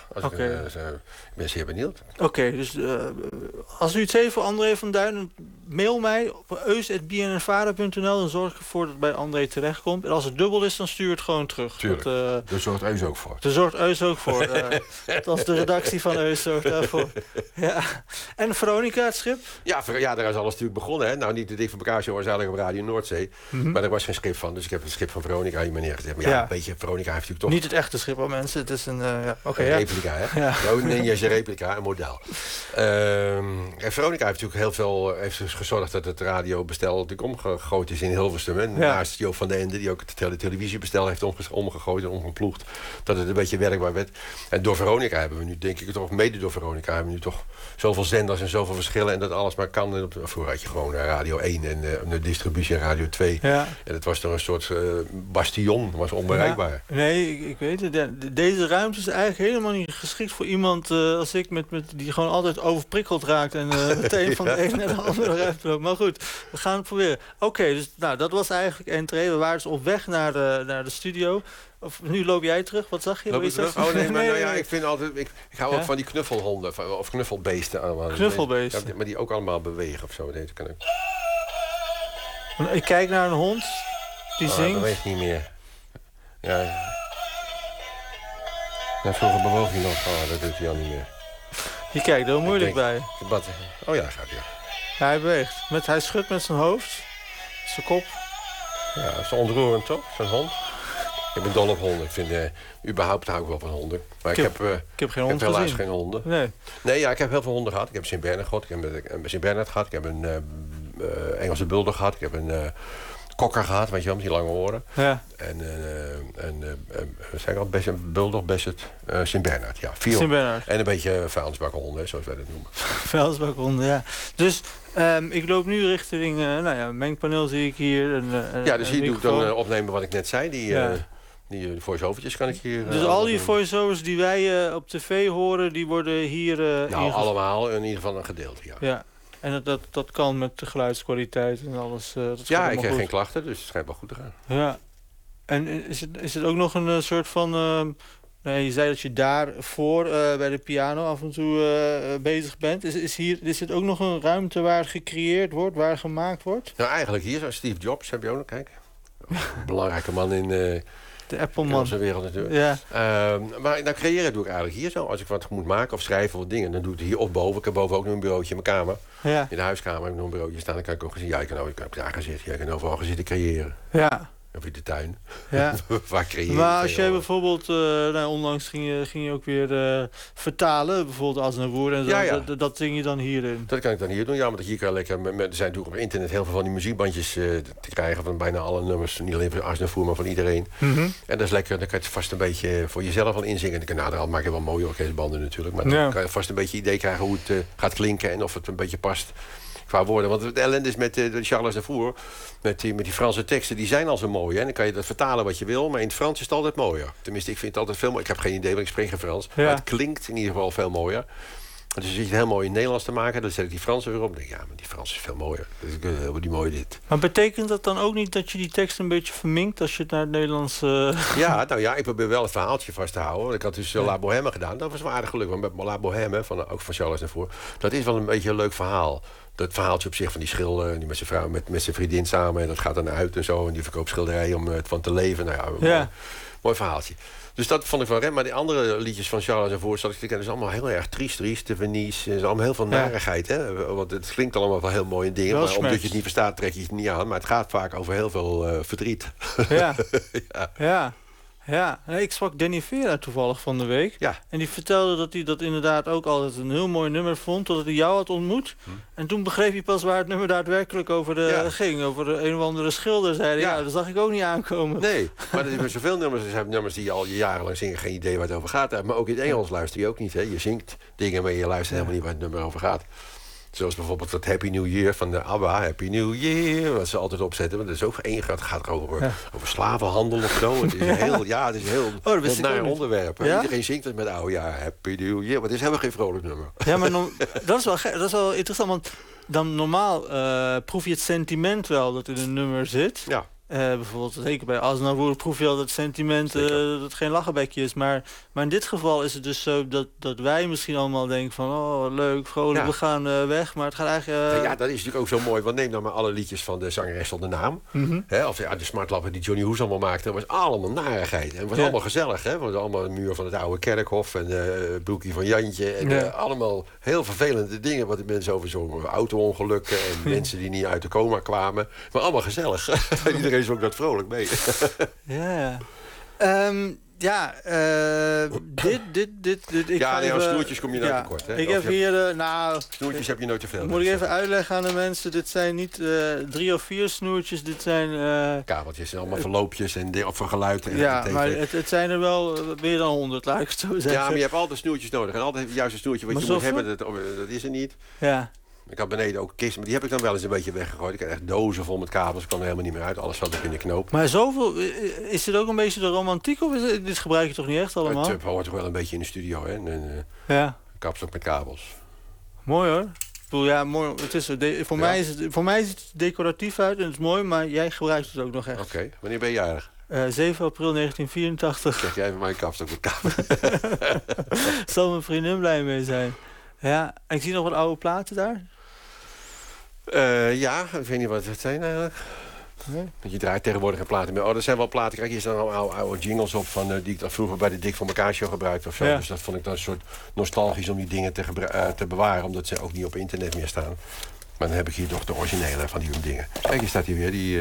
Ik ben zeer benieuwd. Oké, dus als u iets heeft voor André van Duin, mail mij op eus@bnnvara.nl. Dan zorg ik ervoor dat het bij André terechtkomt. En als het dubbel is, dan stuur het gewoon terug. Tuurlijk, daar zorgt Eus ook voor. Daar zorgt Eus ook voor. Althans, de redactie van Eus zorgt daarvoor. Ja. En Veronica, het schip? Ja, daar is alles natuurlijk begonnen. Hè. Nou, niet de Dik voor elkaar show was eigenlijk op Radio Noordzee. Maar er was geen schip van. Dus ik heb het schip van Veronica hier maar neergezet. Maar een beetje, Veronica heeft natuurlijk toch... Niet het echte schip, al mensen. Het is een replica, hè? Ja. Ninja's replica, een model. En Veronica heeft natuurlijk heel veel gezorgd dat het radiobestel natuurlijk omgegooid is in Hilversum. En naast Joop van den Ende, die ook het televisiebestel heeft omgegooid en omgeploegd, dat het een beetje werkbaar werd. En door Veronica hebben we nu, denk ik, toch mede door Veronica, hebben we nu toch zoveel zenders en zoveel verschillen en dat alles maar kan. En vroeger had je gewoon Radio 1 en de distributie en Radio 2. Ja. En het was toch een soort bastion, was onbereikbaar. Ja. Nee, ik weet het. Deze ruimte is eigenlijk helemaal niet geschikt voor iemand als ik die gewoon altijd overprikkeld raakt en meteen van de ene naar de andere ruimte loopt. Maar goed, we gaan het proberen. Oké, dus dat was eigenlijk entree. We waren dus op weg naar de studio. Of nu loop jij terug? Wat zag je? Loop je terug? Oh nee, maar ik vind altijd... Ik hou ook van die knuffelhonden of knuffelbeesten. Knuffelbeesten? Ja, maar die ook allemaal bewegen of zo. Dat kan ook. Ik kijk naar een hond die zingt. Dat beweegt niet meer. Ja, vroeger bewoog hij nog. Oh, dat doet hij al niet meer. Je kijkt er moeilijk bij. Oh ja, daar gaat hij. Ja, hij beweegt. Hij schudt met zijn hoofd. Zijn kop. Ja, dat is ontroerend toch? Zo'n hond. Ik ben dol op honden. Ik vind, überhaupt hou ik wel van honden. Maar ik heb geen hond helaas gezien. geen honden. Nee, ik heb heel veel honden gehad. Ik heb Sint-Bernard gehad. Ik heb een Sint-Bernard gehad. Ik heb een Engelse bulldog gehad. Ik heb een kokker gehad, weet je wel, met die lange oren. Ja. En zeg ik al, bulldog, basset, Sint-Bernard. Ja, 4. Sint-Bernard. En een beetje vuilnisbakhonden, zoals wij dat noemen. Vuilnisbakhonden, ja. Dus ik loop nu richting, mengpaneel zie ik hier. Dus hier doe ik dan opnemen wat ik net zei. Die voice-overtjes kan ik hier... Dus al die voice-overs die wij op tv horen, die worden hier... allemaal, in ieder geval een gedeelte, ja. En dat kan met de geluidskwaliteit en alles. Ik heb geen klachten, dus het schijnt wel goed te gaan. Ja. En is het ook nog een soort van... je zei dat je daarvoor bij de piano af en toe bezig bent. Is het ook nog een ruimte waar gecreëerd wordt, waar gemaakt wordt? Nou, eigenlijk hier, zoals Steve Jobs heb je ook nog, kijk. Een belangrijke man in... de Apple-man. Onze wereld natuurlijk. Ja. Maar nou, creëren doe ik eigenlijk hier zo. Als ik wat moet maken of schrijven of dingen, dan doe ik het hier of boven. Ik heb boven ook nog een bureautje in mijn kamer. Ja. In de huiskamer heb ik nog een bureautje staan. Dan kan ik ook zien. Ja, ik kan daar gaan zitten. Ik kan overal gaan zitten creëren. Ja. Of in de tuin. Ja. Waar creëer je? Maar als jij bijvoorbeeld, onlangs ging je ook weer vertalen, bijvoorbeeld Aznavour en zo, Ja. dat zing je dan hierin? Dat kan ik dan hier doen, ja, maar hier kan je lekker... Er zijn natuurlijk op internet heel veel van die muziekbandjes te krijgen... van bijna alle nummers, niet alleen van Aznavour, maar van iedereen. Mm-hmm. En dat is lekker, dan kan je het vast een beetje voor jezelf al inzingen. Dan maak je wel mooie orkestbanden natuurlijk... maar dan kan je vast een beetje idee krijgen hoe het gaat klinken... en of het een beetje past qua woorden. Want de ellende is met Charles Aznavour... Met die Franse teksten, die zijn al zo mooi. Hè? Dan kan je dat vertalen wat je wil, maar in het Frans is het altijd mooier. Tenminste, ik vind het altijd veel mooier. Ik heb geen idee, want ik spreek geen Frans. Ja. Maar het klinkt in ieder geval veel mooier. Dus dan zit je het heel mooi in het Nederlands te maken. Dan zet ik die Franse weer op. Dan denk ik, ja, maar die Frans is veel mooier. Dus die mooie dit. Maar betekent dat dan ook niet dat je die tekst een beetje verminkt als je het naar het Nederlands... Ja, nou ja, ik probeer wel het verhaaltje vast te houden. Want ik had dus La Bohème gedaan. Dat was wel aardig gelukt. Want met La Bohème, ook van Charles Aznavour... dat is wel een beetje een leuk verhaal. Dat verhaaltje op zich van die schilder, die met zijn vrouw, met zijn vriendin samen... en dat gaat dan uit en zo. En die verkoopt schilderijen om van te leven. Nou ja, mooi verhaaltje. Dus dat vond ik wel red. Maar die andere liedjes van Charles Aznavour zat ik te kennen, is allemaal heel erg triest. De Venise, is allemaal heel veel narigheid. Hè? Want het klinkt allemaal wel heel mooi in dingen. Maar omdat je het niet verstaat, trek je het niet aan. Maar het gaat vaak over heel veel verdriet. Ja, ik sprak Danny Vera toevallig van de week. Ja. En die vertelde dat hij dat inderdaad ook altijd een heel mooi nummer vond... totdat hij jou had ontmoet. En toen begreep hij pas waar het nummer daadwerkelijk over ging. Over een of andere schilder, zei hij. Ja, dat zag ik ook niet aankomen. Nee, maar er zijn zoveel nummers. Er zijn nummers die je al jarenlang zingen, geen idee waar het over gaat. Maar ook in het Engels luister je ook niet. Hè? Je zingt dingen, maar je luistert helemaal niet waar het nummer over gaat. Zoals bijvoorbeeld dat Happy New Year van de ABBA. Happy New Year, wat ze altijd opzetten. Want dat is ook één gaat over slavenhandel of zo. Het is een heel, het is een heel naar onderwerp. Ja? Iedereen zingt het met Happy New Year. Maar het is helemaal geen vrolijk nummer. Ja, maar dat is wel interessant. Want dan normaal proef je het sentiment wel dat in een nummer zit. Ja. Bijvoorbeeld, zeker bij Aznavour proef je al dat sentiment dat het geen lachenbekje is. Maar in dit geval is het dus zo dat wij misschien allemaal denken van... oh, leuk, vrolijk, we gaan weg. Maar het gaat eigenlijk... Ja, dat is natuurlijk ook zo mooi. Want neem nou maar alle liedjes van de zangeres zonder naam. Hè, of de smartlappen die Johnny Hoes allemaal maakte. Dat was allemaal narigheid. En het was allemaal gezellig. Hè? Het was allemaal een muur van het oude kerkhof. En broekje van Jantje. En allemaal heel vervelende dingen wat de mensen over zongen. Auto-ongelukken en mensen die niet uit de coma kwamen. Maar allemaal gezellig. Iedereen is ook dat vrolijk mee. Snoertjes kom je nooit tekort. Hè? Ik heb hier, snoertjes heb je nooit te veel. Moet ik even uitleggen aan de mensen. Dit zijn niet 3 of 4 snoertjes. Dit zijn... kabeltjes en allemaal verloopjes en voor geluid. Maar het zijn er wel meer dan 100, laat ik het zo zeggen. Ja, maar je hebt altijd snoertjes nodig. En altijd juist een snoertje wat je moet hebben. Dat is er niet. Ja. Ik had beneden ook kisten, maar die heb ik dan wel eens een beetje weggegooid. Ik had echt dozen vol met kabels, ik kwam er helemaal niet meer uit. Alles zat ik in de knoop. Maar zoveel, is dit ook een beetje de romantiek of dit gebruik je toch niet echt allemaal? Het hoort toch wel een beetje in de studio, hè? Kapsel met kabels. Mooi hoor. Ja, mooi. Het is, voor mij ziet het decoratief uit en het is mooi, maar jij gebruikt het ook nog echt. Oké. Wanneer ben je jarig? 7 april 1984. Zeg jij even mijn kapsel met kabels. Zal mijn vriendin blij mee zijn. Ja, en ik zie nog wat oude platen daar. Ik weet niet wat het zijn eigenlijk. Nee. Je draait tegenwoordig geen platen meer. Er zijn wel platen. Kijk, hier staan al oude jingles op van die ik dan vroeger bij de Dik voor elkaar show gebruikte of zo. Ja. Dus dat vond ik dan een soort nostalgisch om die dingen te bewaren, omdat ze ook niet op internet meer staan. Maar dan heb ik hier toch de originele van die dingen. Kijk, hier staat hier weer die.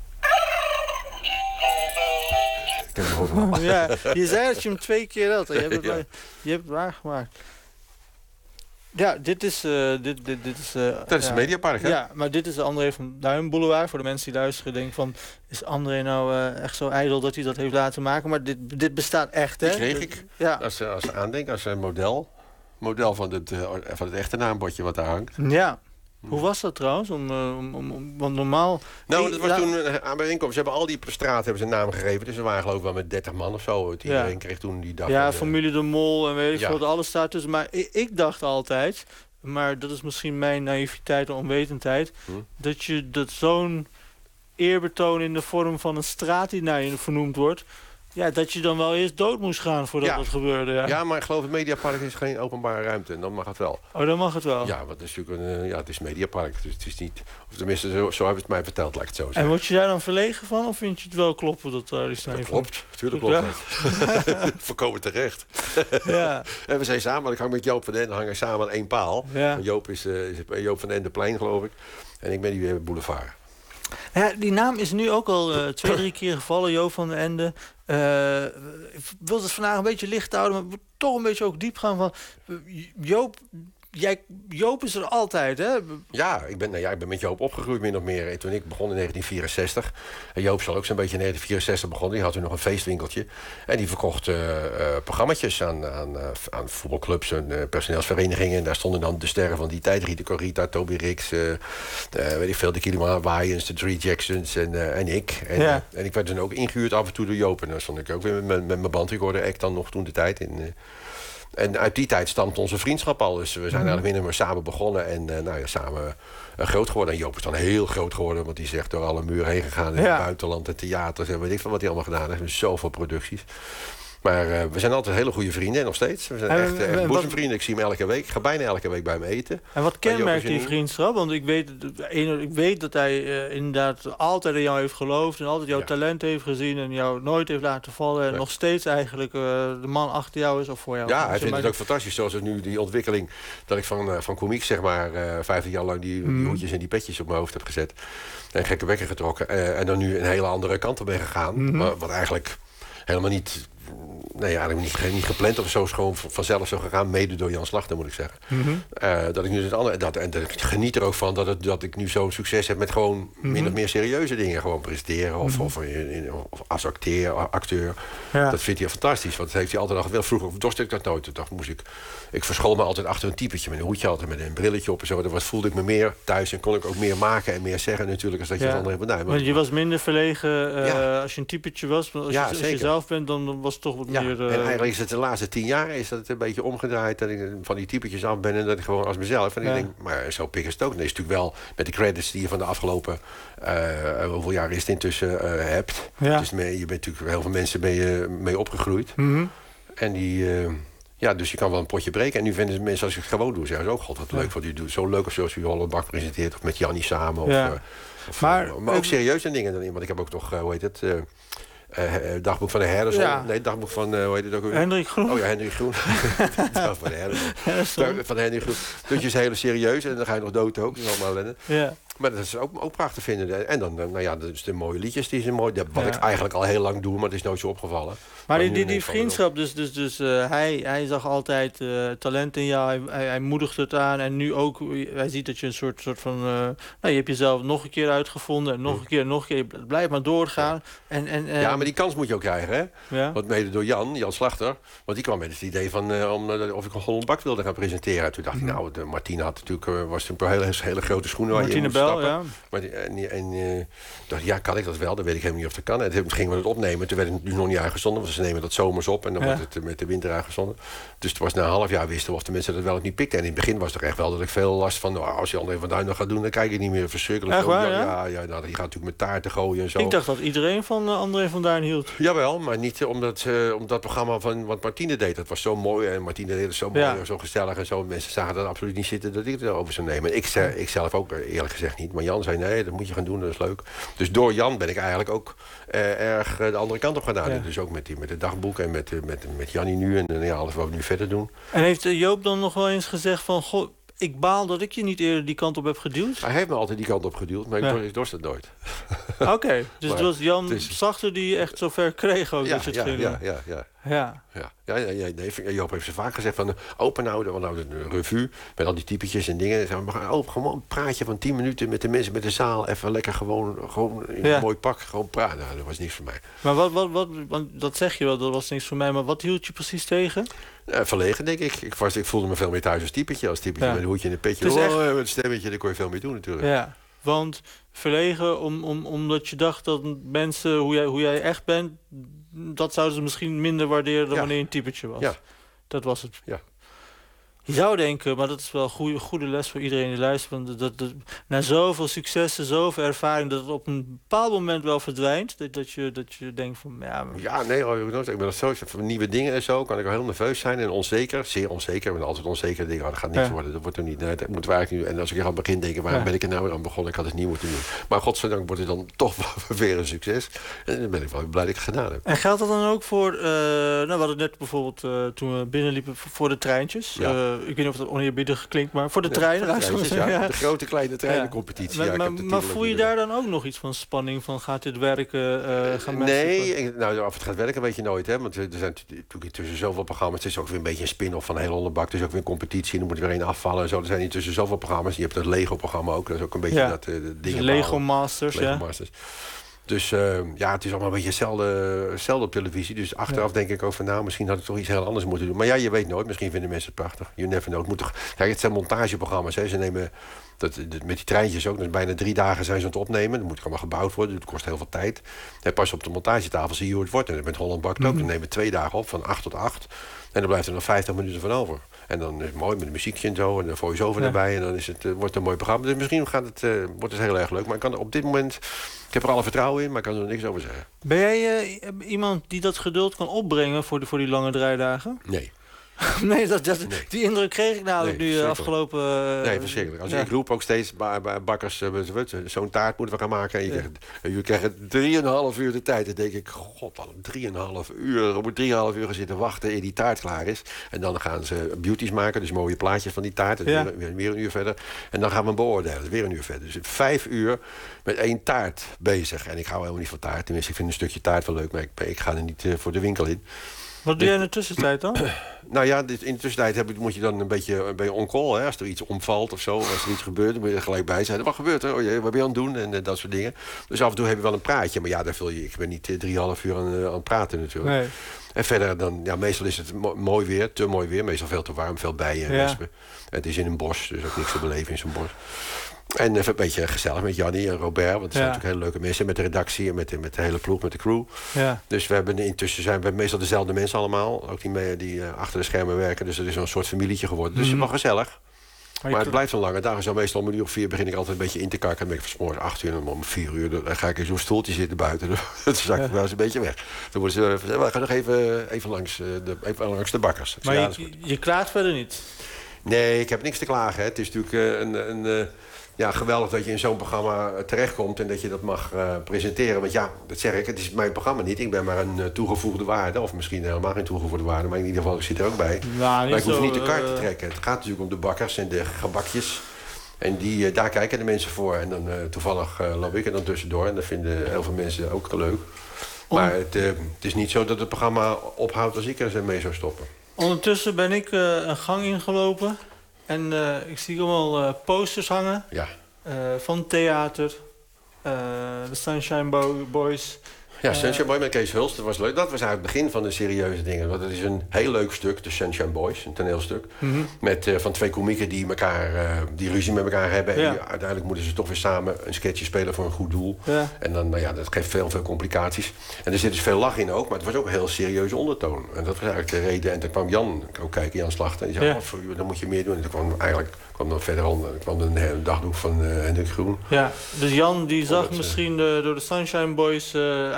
Ik heb hem overal. Ja, je zei dat je hem 2 keer had. Je hebt het waargemaakt. Ja, dit is... dat is het Mediapark, hè? Ja, maar dit is André van Duin Boulevard. Voor de mensen die luisteren denken van... is André nou echt zo ijdel dat hij dat heeft laten maken? Maar dit bestaat echt, hè? Die kreeg ik als aandenk, als model. Model van het echte naambordje wat daar hangt. Ja. Hoe was dat trouwens? Want normaal... Nou, dat was toen aan bijeenkomst. Ze hebben al die straten hebben ze een naam gegeven. Dus we waren geloof ik wel met 30 man of zo. Iedereen kreeg toen die dag... Ja, familie de Mol en weet ik wat. Alles staat tussen. Maar ik dacht altijd... Maar dat is misschien mijn naïviteit en onwetendheid... dat zo'n eerbetoon in de vorm van een straat die naar je vernoemd wordt... Ja, dat je dan wel eerst dood moest gaan voordat dat gebeurde. Ja, maar ik geloof het Mediapark is geen openbare ruimte. En dan mag het wel. Oh, dan mag het wel? Ja, want het is natuurlijk het is Mediapark. Dus het is niet... Of tenminste, zo hebben het mij verteld, laat ik het zo zeggen. En word je daar dan verlegen van? Of vind je het wel kloppen dat daar die staan? Dat klopt. Tuurlijk klopt het. Voorkomen terecht. Ja. En we zijn samen, ik hang met Joop van den Ende hangen samen aan 1 paal. Ja. Joop is Joop van den Ende Plein, geloof ik. En ik ben die Boulevard. Ja, die naam is nu ook al 2-3 keer gevallen, Joop van den Ende. Ik wil het vandaag een beetje licht houden, maar toch een beetje ook diep gaan van... Joop is er altijd, hè? Ja, ik ben met Joop opgegroeid, min of meer. Toen ik begon in 1964. En Joop zal ook zo'n beetje in 1964 begonnen. Die had toen nog een feestwinkeltje. En die verkocht programmaatjes aan voetbalclubs en personeelsverenigingen. En daar stonden dan de sterren van die tijd. Rita Corita, Toby Rix, weet ik veel, de Kilimanjaro Hawaiians, de Three Jacksons en ik. En ik werd dan ook ingehuurd af en toe door Joop. En dan stond ik ook weer met mijn bandrecorder act dan nog toen de tijd in... En uit die tijd stamt onze vriendschap al. Dus we zijn eigenlijk weer samen begonnen en samen groot geworden. En Joop is dan heel groot geworden, want die is echt door alle muren heen gegaan. In het buitenland en theaters en weet ik van wat hij allemaal gedaan heeft. Zoveel producties. Maar we zijn altijd hele goede vrienden en nog steeds. We zijn echt boezemvrienden. Ik zie hem elke week. Ik ga bijna elke week bij hem eten. En wat kenmerkt die vriendschap? Want ik weet dat hij inderdaad altijd in jou heeft geloofd... en altijd jouw talent heeft gezien en jou nooit heeft laten vallen... en nog steeds eigenlijk de man achter jou is of voor jou. Ja, hij vindt het ook fantastisch. Zoals het nu die ontwikkeling... dat ik van komiek, zeg maar, 15 jaar lang die hoedjes en die petjes op mijn hoofd heb gezet... en gekke wekken getrokken. En dan nu een hele andere kant op ben gegaan. Wat eigenlijk helemaal niet... Nee, eigenlijk niet gepland of zo. Is gewoon vanzelf zo gegaan. Mede door Jan Slachter, moet ik zeggen. Dat ik nu het andere... En ik geniet er ook van dat ik nu zo'n succes heb... met gewoon min of meer serieuze dingen. Gewoon presenteren of als acteur. Ja. Dat vindt hij fantastisch. Want dat heeft hij altijd al gewild. Vroeger dorst ik dat nooit. Ik verschool me altijd achter een typetje. Met een hoedje altijd, met een brilletje op en zo. Dan voelde ik me meer thuis. En kon ik ook meer maken en meer zeggen natuurlijk. Als dat je het andere hebt. Want je was minder verlegen als je een typetje was. Als je zelf bent, dan was het toch wat meer... En eigenlijk is het de laatste 10 jaar is dat een beetje omgedraaid. Dat ik van die typetjes af ben en dat ik gewoon als mezelf. En ik denk, maar zo pik is het ook. Dat is natuurlijk wel met de credits die je van de afgelopen... hoeveel jaar is het intussen hebt. Ja. Dus je bent natuurlijk heel veel mensen mee opgegroeid. En die... dus je kan wel een potje breken. En nu vinden mensen als ik het gewoon doe, zeggen ze ook... God, wat leuk wat u doet. Zo leuk of zoals u Holland Bak presenteert. Of met Jannie samen. Maar ook serieuze dingen. Want ik heb ook nog, hoe heet het... dagboek van de Herderson. Ja. Nee, dagboek van, hoe heet het ook weer? Hendrik Groen. Oh ja, Hendrik Groen. Dagboek van de Herderson. Van Hendrik Groen. Dat is heel serieus en dan ga je nog dood ook. Dat is allemaal ellende. Ja. Maar dat is ook prachtig vinden. En dan, dus de mooie liedjes, die zijn mooi. Wat ik eigenlijk al heel lang doe, maar het is nooit zo opgevallen. Maar die vriendschap, dus hij zag altijd talent in jou. Hij moedigde het aan. En nu ook, hij ziet dat je een soort van... je hebt jezelf nog een keer uitgevonden. En nog een keer. Blijf maar doorgaan. Ja, maar die kans moet je ook krijgen, hè? Ja. Want mede door Jan Slachter. Want die kwam met het idee van of ik een Holland Bak wilde gaan presenteren. En toen dacht ik, Martine had natuurlijk... was een hele grote schoenen waar je in moest stappen. Ja. Maar dacht, kan ik dat wel? Dan weet ik helemaal niet of dat kan. En toen gingen we het opnemen. Toen werd het nu nog niet uitgezonden. Want ze nemen dat zomers op. En dan wordt het met de winter uitgezonden. Dus het was na een half jaar wisten of de mensen dat wel of niet pikten. En in het begin was het echt wel dat ik veel last van... als je André van Duin nog gaat doen, dan kijk je niet meer verschrikkelijk. Die gaat natuurlijk met taarten gooien en zo. Ik dacht dat iedereen van André van Duin hield. Jawel, maar niet omdat dat programma van wat Martine deed. Dat was zo mooi. En Martine deed het zo mooi en zo gezellig en zo. Mensen zagen dat absoluut niet zitten dat ik het erover zou nemen. Ik zelf ook eerlijk gezegd niet. Maar Jan zei, nee, dat moet je gaan doen, dat is leuk. Dus door Jan ben ik eigenlijk ook erg de andere kant op gedaan. Ja. Dus ook met het dagboek en met Jannie nu en alles wat we nu verder doen. En heeft Joop dan nog wel eens gezegd van... Goh, ik baal dat ik je niet eerder die kant op heb geduwd? Hij heeft me altijd die kant op geduwd, maar ik dorst het nooit. Oké, dus het was Jan Slachter die echt zover kreeg ook dat je het ging doen. Joop heeft ze vaak gezegd van... open nou de revue met al die typetjes en dingen. Gewoon een praatje van 10 minuten met de mensen, met de zaal. Even lekker gewoon in een mooi pak. Gewoon praten. Nou, dat was niks voor mij. Maar want dat zeg je wel, dat was niks voor mij. Maar wat hield je precies tegen? Verlegen, denk ik. Ik voelde me veel meer thuis als typetje. Als typetje met een hoedje en een petje. Met een stemmetje, daar kon je veel meer doen natuurlijk. Ja, want verlegen omdat je dacht dat mensen, hoe jij echt bent... dat zouden ze misschien minder waarderen dan wanneer je een typetje was. Ja. Dat was het. Ja. Je zou denken, maar dat is wel een goede les voor iedereen die luistert... want dat na zoveel successen, zoveel ervaring... dat het op een bepaald moment wel verdwijnt. Dat je denkt van... Ja, nee, ik ben nog zo... van nieuwe dingen en zo kan ik wel heel nerveus zijn en onzeker. Zeer onzeker. Ik ben altijd onzeker. Denk, dat gaat niks worden. Dat wordt er niet. Nee, dat moeten we eigenlijk nu... En als ik aan het begin denk, waarom ben ik er nou weer aan begonnen? Ik had het niet moeten doen. Maar godzijdank wordt het dan toch weer een succes. En dan ben ik wel blij dat ik het gedaan heb. En geldt dat dan ook voor... we hadden net bijvoorbeeld toen we binnenliepen voor de treintjes... Ja. ik weet niet of dat oneerbiedig klinkt, maar voor de trein. De grote kleine treinencompetitie. Maar voel je daar dan ook nog iets van spanning? Van gaat dit werken? Of het gaat werken weet je nooit. Hè? Want er zijn natuurlijk tussen zoveel programma's. Het is ook weer een beetje een spin-off van een hele onderbak. Het is ook weer een competitie. En er moet weer een afvallen. En zo. Er zijn hier tussen zoveel programma's. Je hebt dat Lego-programma ook. Dat is ook een beetje dat ding. Lego Masters. Dus het is allemaal een beetje hetzelfde op televisie. Dus achteraf denk ik ook van misschien had ik toch iets heel anders moeten doen. Maar ja, je weet nooit. Misschien vinden mensen het prachtig. You never know. Kijk, het zijn montageprogramma's. Hè. Ze nemen met die treintjes ook. Dus bijna 3 dagen zijn ze aan het opnemen. Dat moet allemaal gebouwd worden. Dat kost heel veel tijd. En pas op de montagetafel zie je hoe het wordt. En met Holland Bakt ook. Dan nemen we 2 dagen op, van 8 tot 8. En dan blijft er nog 50 minuten van over. En dan is het mooi met een muziekje en zo. En dan voice-over erbij. En dan wordt het een mooi programma. Dus misschien wordt het heel erg leuk. Maar ik kan op dit moment... Ik heb er alle vertrouwen in, maar ik kan er niks over zeggen. Ben jij iemand die dat geduld kan opbrengen voor die lange draaidagen? Nee. Nee, die indruk kreeg ik nu afgelopen... nee, verschrikkelijk. Als ik roep ook steeds, bakkers, zo'n taart moeten we gaan maken. En je krijgt 3,5 uur de tijd. Dan denk ik, god, 3,5 uur. Er moet 3,5 uur gaan zitten wachten eer die taart klaar is. En dan gaan ze beauties maken, dus mooie plaatjes van die taart. Weer een uur verder. En dan gaan we hem beoordelen, weer een uur verder. Dus 5 uur met 1 taart bezig. En ik hou helemaal niet van taart. Tenminste, ik vind een stukje taart wel leuk, maar ik ga er niet voor de winkel in. Wat doe jij in de tussentijd dan? Nou ja, in de tussentijd moet je dan een beetje on-call. Hè? Als er iets omvalt of zo, als er iets gebeurt, dan moet je er gelijk bij zijn. Wat gebeurt er? Oh jee, wat ben je aan het doen? En dat soort dingen. Dus af en toe heb je wel een praatje. Maar ja, ik ben niet 3,5 uur aan het praten natuurlijk. Nee. En verder dan, meestal is het mooi weer, te mooi weer. Meestal veel te warm, veel bijen en wespen. Het is in een bos, dus ook niks te beleven in zo'n bos. En even een beetje gezellig met Jannie en Robert. Want het zijn natuurlijk hele leuke mensen met de redactie en met de hele ploeg, met de crew. Ja. Dus intussen zijn we meestal dezelfde mensen allemaal. Ook die achter de schermen werken. Dus het is een soort familietje geworden. Dus het is wel gezellig. Maar het blijft een lange dag. Zo meestal om 1:04 begin ik altijd een beetje in te kakken. Dan ben ik van 's morgens 8 uur en om 4 uur. Dan ga ik in zo'n stoeltje zitten buiten. Dan zak ik wel eens een beetje weg. Dan moeten ze we gaan nog even langs de bakkers. Maar je klaagt verder niet? Nee, ik heb niks te klagen. Hè. Het is natuurlijk geweldig dat je in zo'n programma terechtkomt en dat je dat mag presenteren. Want dat zeg ik, het is mijn programma niet. Ik ben maar een toegevoegde waarde. Of misschien helemaal geen toegevoegde waarde. Maar in ieder geval, ik zit er ook bij. Maar ik hoef niet de kar te trekken. Het gaat natuurlijk om de bakkers en de gebakjes. En daar kijken de mensen voor. En dan toevallig loop ik er dan tussendoor. En dat vinden heel veel mensen ook leuk. Maar het is niet zo dat het programma ophoudt als ik er mee zou stoppen. Ondertussen ben ik een gang ingelopen. En ik zie allemaal posters hangen. Ja. Van theater. De Sunshine Boys. Ja, Sunshine Boys met Kees Hulst. Dat was leuk. Dat was eigenlijk het begin van de serieuze dingen. Want het is een heel leuk stuk, de Sunshine Boys. Een toneelstuk. Mm-hmm. Van 2 komieken die ruzie met elkaar hebben. En uiteindelijk moeten ze toch weer samen een sketchje spelen voor een goed doel. Ja. En dan, dat geeft veel complicaties. En er zit dus veel lach in ook. Maar het was ook een heel serieuze ondertoon. En dat was eigenlijk de reden. En toen kwam Jan ook kijken, Jan Slachter. En die zei, dan moet je meer doen. En toen kwam dan verder een dagdoek van Hendrik Groen. Ja, dus Jan die zag misschien door de Sunshine Boys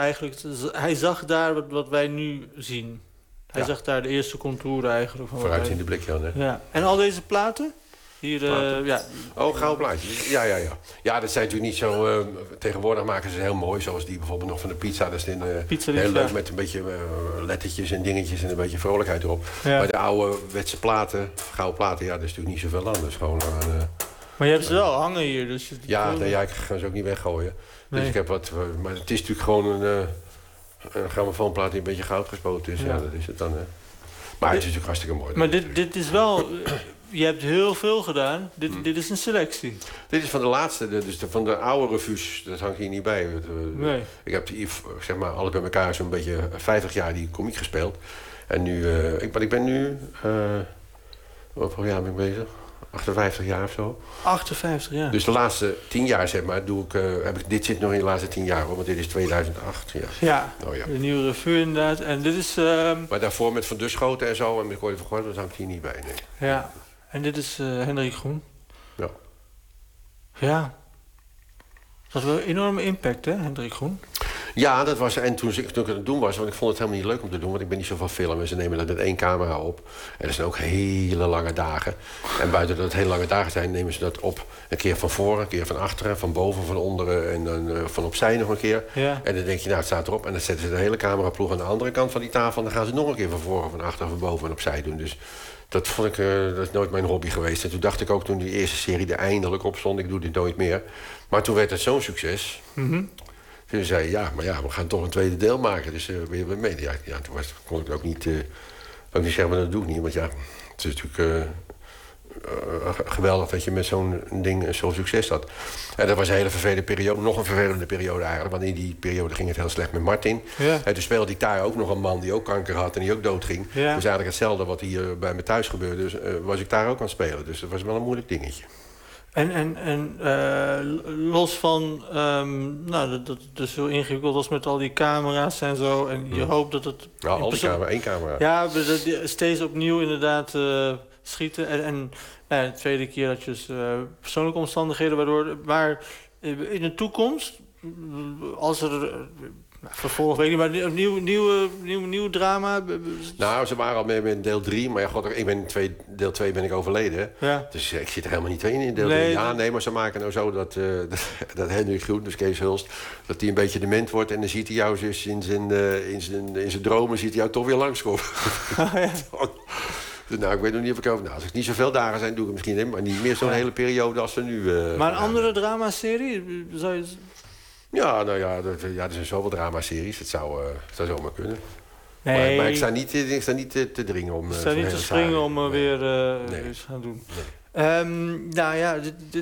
hij zag daar wat wij nu zien. Hij zag daar de eerste contouren eigenlijk. Vooruitziende blik, Jan. Hè? Ja. En al deze platen? Hier, gouden plaatjes. Ja. Ja, dat zijn natuurlijk niet zo... tegenwoordig maken ze heel mooi. Zoals die bijvoorbeeld nog van de pizza. Dat is heel leuk met een beetje lettertjes en dingetjes en een beetje vrolijkheid erop. Ja. Maar de oude wetse platen, gouden platen, dat is natuurlijk niet zoveel anders. Gewoon maar je hebt ze wel hangen hier. Dus ik ga ze ook niet weggooien. Nee. Dus ik heb wat... Maar het is natuurlijk gewoon een grammofoonplaat die een beetje goud gespoten is. Ja, dat is het dan. Hè. Maar het is natuurlijk hartstikke mooi. Maar dit is wel... Je hebt heel veel gedaan. Dit is een selectie. Dit is van de laatste, dus van de oude revues. Dat hangt hier niet bij. Nee. Ik heb zeg maar alles bij elkaar zo'n beetje 50 jaar die komiek gespeeld. En nu... ik ben nu... hoeveel jaar ben ik bezig? 58 jaar of zo. 58 jaar. Dus de laatste 10 jaar, zeg maar, dit zit nog in de laatste 10 jaar, hoor, want dit is 2008. Ja, de nieuwe revue inderdaad. En dit is... Maar daarvoor met Van Duschoten en zo, en met Corrie van Gorten, dat hangt hier niet bij, nee. Ja, en dit is Hendrik Groen. Ja. Ja. Dat was wel een enorme impact, hè, Hendrik Groen? Ja, dat was... En toen ik aan het doen was... Want ik vond het helemaal niet leuk om te doen... Want ik ben niet zo van filmen. Ze nemen dat met 1 camera op. En dat zijn ook hele lange dagen. En buiten dat het hele lange dagen zijn... nemen ze dat op. Een keer van voren, een keer van achteren... Van boven, van onderen en dan van opzij nog een keer. Ja. En dan denk je, het staat erop. En dan zetten ze de hele cameraploeg aan de andere kant van die tafel... En dan gaan ze nog een keer van voren, van achteren, van boven en opzij doen. Dus Dat vond ik, dat is nooit mijn hobby geweest. En toen dacht ik ook, toen die eerste serie er eindelijk op stond... ik doe dit nooit meer. Maar toen werd het zo'n succes. Toen zei je, we gaan toch een tweede deel maken. Dus weer mee. Ja, toen kon ik ook niet zeggen, maar dat doe ik niet. Want ja, het is natuurlijk... geweldig dat je met zo'n ding zo'n succes had. En dat was een hele vervelende periode. Nog een vervelende periode eigenlijk. Want in die periode ging het heel slecht met Martin. Ja. En toen speelde ik daar ook nog een man die ook kanker had en die ook doodging. Ja. Dus eigenlijk hetzelfde wat hier bij me thuis gebeurde. Dus was ik daar ook aan het spelen. Dus dat was wel een moeilijk dingetje. En los van... dat is zo ingewikkeld als met al die camera's en zo. En je hoopt dat het... Nou, al die één camera. Ja, steeds opnieuw inderdaad... schieten. En de tweede keer dat je dus persoonlijke omstandigheden waardoor... Maar in de toekomst, als er vervolg, weet ik niet, maar nieuw drama... Nou, ze waren al mee met deel 3, maar ja, god, deel 2 ben ik overleden. Ja. Dus ik zit er helemaal niet in deel 3. Ja, nee, maar ze maken nou zo dat Hendrik Groen, dus Kees Hulst... dat hij een beetje dement wordt en dan ziet hij jou dus in zijn dromen... ziet hij jou toch weer langskomen. Oh, ja. Nou, ik weet nog niet of ik over... Nou, als ik niet zoveel dagen zijn, doe ik het misschien in. Maar niet meer zo'n hele periode als er nu... maar een andere dramaserie? Zou je... Ja, nou ja, er zijn zoveel dramaseries. Het zou zomaar kunnen. Nee. Maar ik sta niet te dringen om... Ik sta niet te springen om weer iets gaan doen. Nee. Nou ja,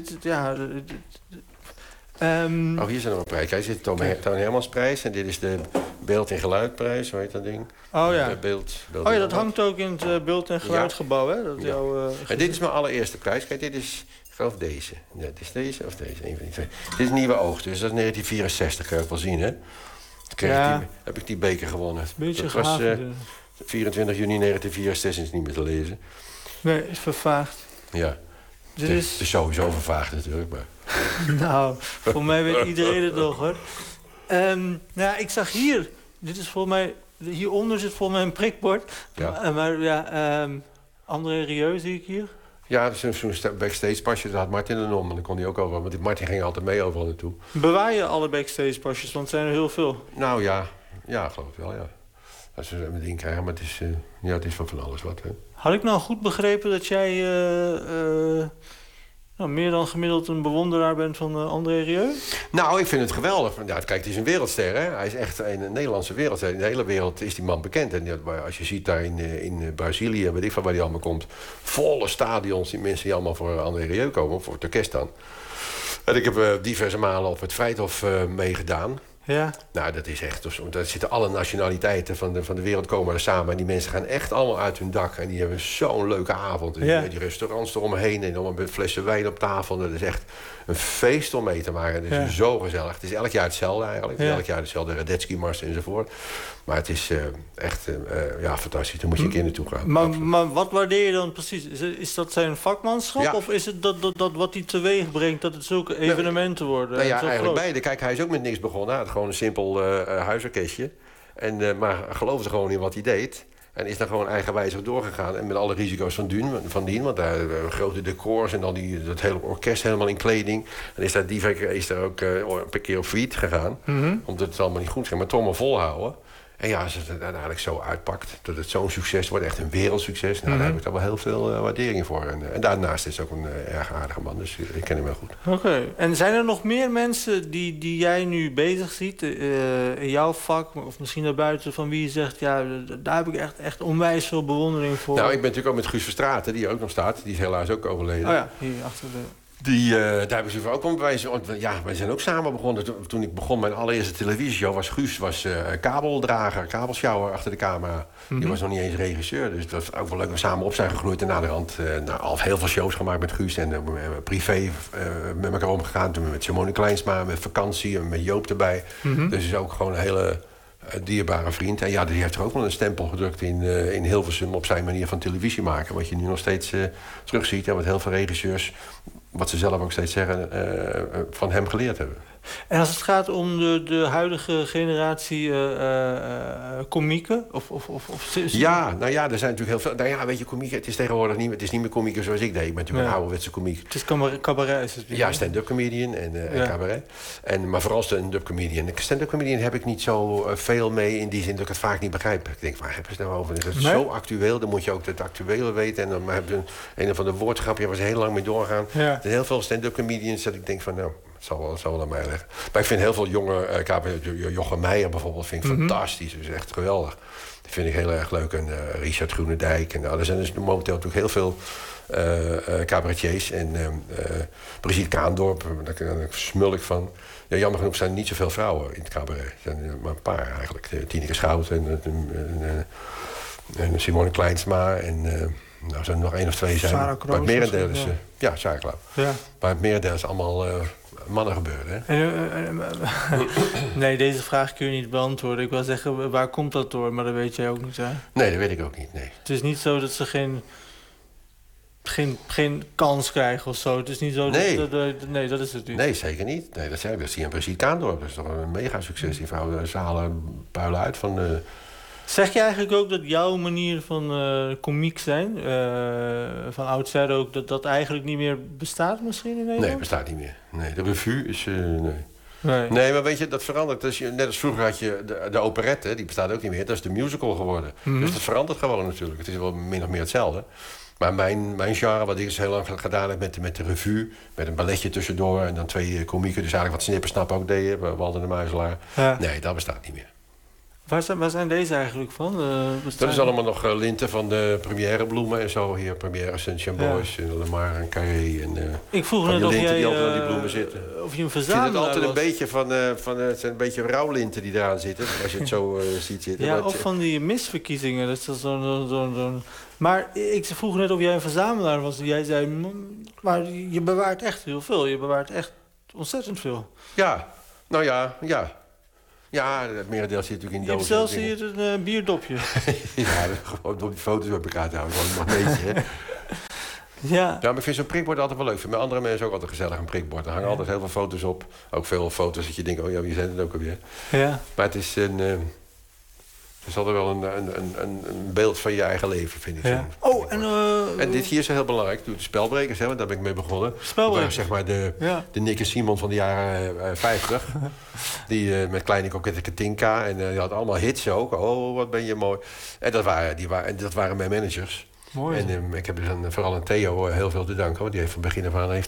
hier zijn nog een prijs. Hij zit Toon Hermansprijs en dit is de Beeld- en Geluidprijs, hoe heet dat ding? Oh ja. Dat hangt ook in het Beeld- en Geluidgebouw, hè? Dat en dit is mijn allereerste prijs. Kijk, dit is, ik geloof deze. Ja, dit is deze of deze, een van die twee. Dit is Nieuwe Oog, dus dat is 1964, kan je ook wel zien, hè? Heb ik die beker gewonnen. Beetje dat was 24 juni 1964, is niet meer te lezen. Nee, is vervaagd. Ja. Het is sowieso vervaagd natuurlijk, maar... Nou, voor mij weet iedereen het nog, hoor. Ik zag hier... Dit is volgens mij... Hieronder zit volgens mij een prikbord. Ja. Maar André Rieu zie ik hier. Ja, dat is zo'n backstage pasje. Dat had Martin erom. En dan kon hij ook overal. Want Martin ging altijd mee overal naartoe. Bewaar je alle backstage pasjes? Want het zijn er heel veel. Nou ja. Ja, geloof ik wel, ja. Als ze er met in krijgen. Maar het is van alles wat, hè. Had ik nou goed begrepen dat jij... meer dan gemiddeld een bewonderaar bent van André Rieu? Nou, ik vind het geweldig. Ja, kijk, het is een wereldster, hè. Hij is echt een Nederlandse wereldster. In de hele wereld is die man bekend. En als je ziet daar in Brazilië, weet ik van waar hij allemaal komt... volle stadions, die mensen die allemaal voor André Rieu komen, voor het orkest dan. En ik heb diverse malen op het Vrijthof meegedaan. Ja. Nou, dat is echt... Daar zitten alle nationaliteiten van de wereld komen er samen. En die mensen gaan echt allemaal uit hun dak. En die hebben zo'n leuke avond. En die restaurants eromheen. En allemaal met flessen wijn op tafel. Dat is echt een feest om mee te maken. Het is zo gezellig. Het is elk jaar hetzelfde eigenlijk. Elk jaar hetzelfde Radetzky-mars enzovoort. Maar het is echt fantastisch. Daar moet je een keer naartoe gaan. Maar wat waardeer je dan precies? Is dat zijn vakmanschap? Ja. Of is het dat wat hij teweeg brengt... dat het zulke evenementen worden? Nou ja, eigenlijk groot? Beide. Kijk, hij is ook met niks begonnen. Hij had gewoon een simpel huisorkestje. Maar geloofde gewoon in wat hij deed. En is dan gewoon eigenwijzig doorgegaan. En met alle risico's van dien. Want daar grote decors en dan dat hele orkest helemaal in kleding. En is daar ook een keer op failliet gegaan. Omdat het allemaal niet goed ging. Maar toch maar volhouden. En ja, als het uiteindelijk zo uitpakt, dat het zo'n succes wordt, echt een wereldsucces... daar heb ik daar wel heel veel waardering voor. En daarnaast is het ook een erg aardige man, dus ik ken hem wel goed. Oké. En zijn er nog meer mensen die jij nu bezig ziet in jouw vak... of misschien daarbuiten, van wie je zegt... ja, daar heb ik echt onwijs veel bewondering voor? Nou, ik ben natuurlijk ook met Guus Verstraeten, die hier ook nog staat. Die is helaas ook overleden. Oh ja, hier achter de... Daar hebben ze ook om bewijzen. Ja, wij zijn ook samen begonnen. Toen ik begon, mijn allereerste televisieshow was Guus kabeldrager, kabelsjouwer achter de camera. Die was nog niet eens regisseur. Dus dat was ook wel leuk dat we samen op zijn gegroeid. En naderhand al heel veel shows gemaakt met Guus. En privé met elkaar omgegaan. Toen met Simone Kleinsma, met vakantie en met Joop erbij. Dus is ook gewoon een hele dierbare vriend. En ja, die heeft er ook wel een stempel gedrukt in Hilversum op zijn manier van televisie maken. Wat je nu nog steeds terugziet. En wat heel veel regisseurs, wat ze zelf ook steeds zeggen, van hem geleerd hebben. En als het gaat om de huidige generatie komieken? Ja, nou ja, er zijn natuurlijk heel veel... Nou ja, weet je, komieken, het is tegenwoordig niet... Het is niet meer komieken zoals ik deed. Ik ben natuurlijk een ouderwetse komiek. Het is cabaret, is het? Ja, stand-up comedian en cabaret. Maar vooral stand-up comedian. Stand-up comedian heb ik niet zo veel mee in die zin dat ik het vaak niet begrijp. Ik denk, waar hebben ze het nou over? Is het zo actueel? Dan moet je ook het actuele weten. En dan heb je een of andere woordgrapje waar ze heel lang mee doorgaan. Ja. Er zijn heel veel stand-up comedians dat ik denk van, nou... Het zal wel aan mij liggen. Maar ik vind heel veel jonge Jochem Meijer bijvoorbeeld vind ik fantastisch. Dat is echt geweldig. Die vind ik heel erg leuk. En Richard Groenendijk. En er zijn dus momenteel natuurlijk heel veel cabaretiers. En Brigitte Kaandorp, daar smul ik van. Ja, jammer genoeg zijn er niet zoveel vrouwen in het cabaret. Er zijn maar een paar eigenlijk. Tineke Schout en Simone Kleinsma. En nou, zijn er nog 1 of 2 zijn. Sarah Kroos, maar het merendeel is... Ja, Sarah Kroos. Ja. Maar het merendeel is allemaal... mannen gebeuren, hè? Nee, deze vraag kun je niet beantwoorden. Ik wil zeggen, waar komt dat door? Maar dat weet jij ook niet, hè? Nee, dat weet ik ook niet, nee. Het is niet zo dat ze geen kans krijgen of zo. Het is niet zo... Nee. Nee, dat is het niet. Nee, zeker niet. Nee, dat zie je in Brigitte Kaandorp. Dat is toch een mega succes. Die vrouw zalen puilen uit van... Zeg je eigenlijk ook dat jouw manier van komiek zijn... van oudsher ook, dat eigenlijk niet meer bestaat misschien in Nederland? Nee, bestaat niet meer. Nee, de revue is... Nee, maar weet je, dat verandert. Dus net als vroeger had je de operette, die bestaat ook niet meer. Dat is de musical geworden. Dus dat verandert gewoon natuurlijk. Het is wel min of meer hetzelfde. Maar mijn genre, wat ik dus heel lang gedaan heb met de revue... met een balletje tussendoor en dan 2 komieken... dus eigenlijk wat Snippersnap ook deden, Walter de Muizelaar. Ja. Nee, dat bestaat niet meer. Waar zijn deze eigenlijk van? Dat is allemaal nog linten van de Première Bloemen en zo. Hier Première Saint-Chambois en Lemar en Carré. Ik vroeg net of jij... die altijd aan die bloemen zitten. Of je een verzamelaar Ik vind het altijd een beetje het zijn een beetje rouwlinten die eraan zitten. Als je het zo ziet zitten. Ja, of van die misverkiezingen. Dat is zo'n... Maar ik vroeg net of jij een verzamelaar was. Jij zei, maar je bewaart echt heel veel. Je bewaart echt ontzettend veel. Ja, nou ja. Ja, het merendeel zit natuurlijk in dozen. Je hebt zelfs hier een bierdopje. Ja, gewoon om die foto's op elkaar te houden. Gewoon een magneetje, hè. Ja. Maar ik vind zo'n prikbord altijd wel leuk. Met andere mensen ook altijd gezellig, een prikbord. Er hangen altijd heel veel foto's op. Ook veel foto's dat je denkt, oh ja, wie zijn het ook alweer. Ja. Maar het is het is altijd wel een beeld van je eigen leven, vind ik. Ja. En dit hier is heel belangrijk. De spelbrekers, hè, want daar ben ik mee begonnen. Spelbrekers. Zeg maar de Nick en Simon van de jaren 50. Die met Kleine Kokette Katinka. En die had allemaal hits ook. Oh, wat ben je mooi. En dat waren mijn managers. Mooi. En ik heb dus vooral aan Theo heel veel te danken. Want die heeft van begin af aan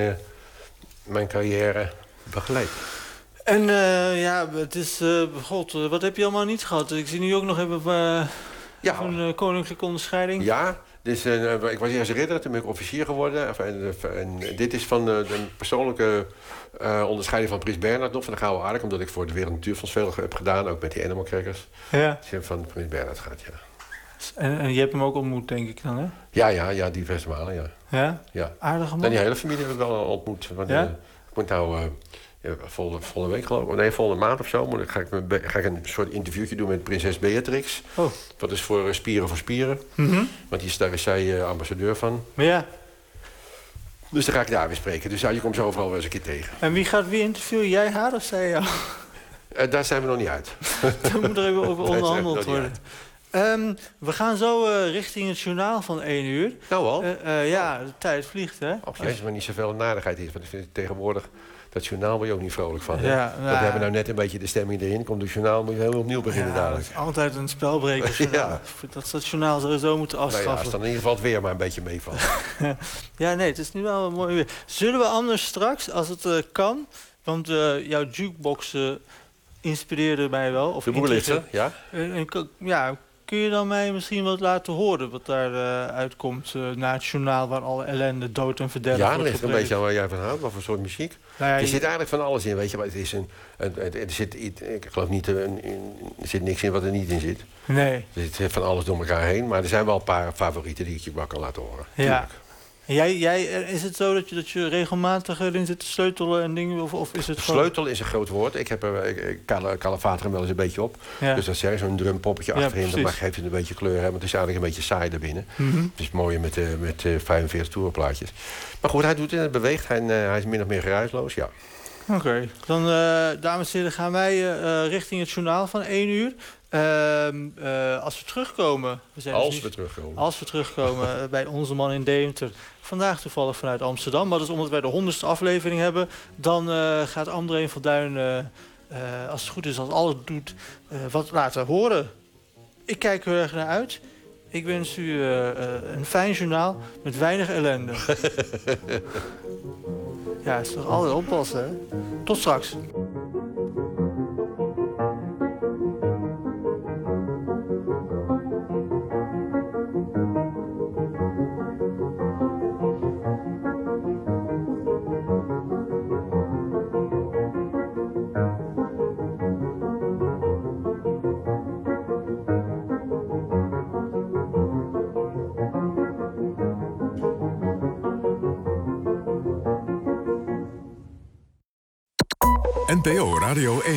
mijn carrière begeleid. En het is... God, wat heb je allemaal niet gehad? Ik zie nu ook nog even een koninklijke onderscheiding. Ja, dus, ik was eerst ridder, toen ben ik officier geworden. En dit is van de persoonlijke onderscheiding van Prins Bernhard nog, van de Gouden Ark. Omdat ik voor het Wereld Natuurfonds veel heb gedaan, ook met die Animal Crackers. Ja. Dus van Prins Bernhard gaat, ja. En je hebt hem ook ontmoet, denk ik dan, hè? Ja, diverse malen, ja. Ja? Ja. Aardige man? En die hele familie heb ik wel ontmoet. Want, ik moet nou... volgende week geloof ik. Nee, volgende maand of zo ga ik een soort interviewtje doen met prinses Beatrix. Oh. Dat is voor Spieren voor Spieren. Mm-hmm. Want daar is zij ambassadeur van. Ja. Dus dan ga ik daar weer spreken. Dus je komt zo overal wel eens een keer tegen. En wie interviewen? Jij haar of zij jou? Daar zijn we nog niet uit. Dan moet er even over onderhandeld worden. We gaan zo richting het journaal van 1 uur. Nou al? Ja, de tijd vliegt, hè? Of jezus, maar niet zoveel narigheid is. Want ik vind tegenwoordig... Dat journaal word je ook niet vrolijk van. Ja, we hebben nou net een beetje de stemming erin. Komt het journaal, moet je heel opnieuw beginnen dadelijk. Dat is altijd een spelbrekersjournaal. Ja. Dat ze het journaal sowieso moeten afschaffen. Nou ja, als dan in ieder geval het weer maar een beetje meevalt. Ja, nee, het is nu wel een mooi weer. Zullen we anders straks, als het kan... Want jouw jukebox inspireerde mij wel. Of de boerlichter, ja? Ja, kun je dan mij misschien wat laten horen wat daar uitkomt na het journaal waar alle ellende, dood en verderf wordt geprezen? Ja, dat ligt een beetje aan waar jij van houdt, wat voor soort muziek. Nou ja, er zit eigenlijk van alles in, weet je. Maar het is ik geloof niet, er zit niks in wat er niet in zit. Nee. Er zit van alles door elkaar heen. Maar er zijn wel een paar favorieten die ik je wel kan laten horen. Ja. Is het zo dat je regelmatig erin zit te sleutelen en dingen? Of is het sleutelen is een groot woord. Ik kalevater hem wel eens een beetje op. Ja. Dus dat is zo'n drumpoppetje achterin. Dan geeft het een beetje kleur. Hè, want het is eigenlijk een beetje saai daarbinnen. Mm-hmm. Het is mooi met 45 toerplaatjes. Maar goed, hij doet het en het beweegt. Hij is min of meer geruisloos, ja. Oké. Dan, dames en heren, gaan wij richting het journaal van 1 uur. Als we terugkomen... Als we terugkomen bij Onze Man in Deventer. Vandaag toevallig vanuit Amsterdam. Maar dus omdat wij de 100ste aflevering hebben... dan gaat André van Duin, als het goed is, als alles doet... wat laten horen. Ik kijk er erg naar uit. Ik wens u een fijn journaal met weinig ellende. Ja, het is toch altijd oppassen, hè? Tot straks. NPO Radio 1.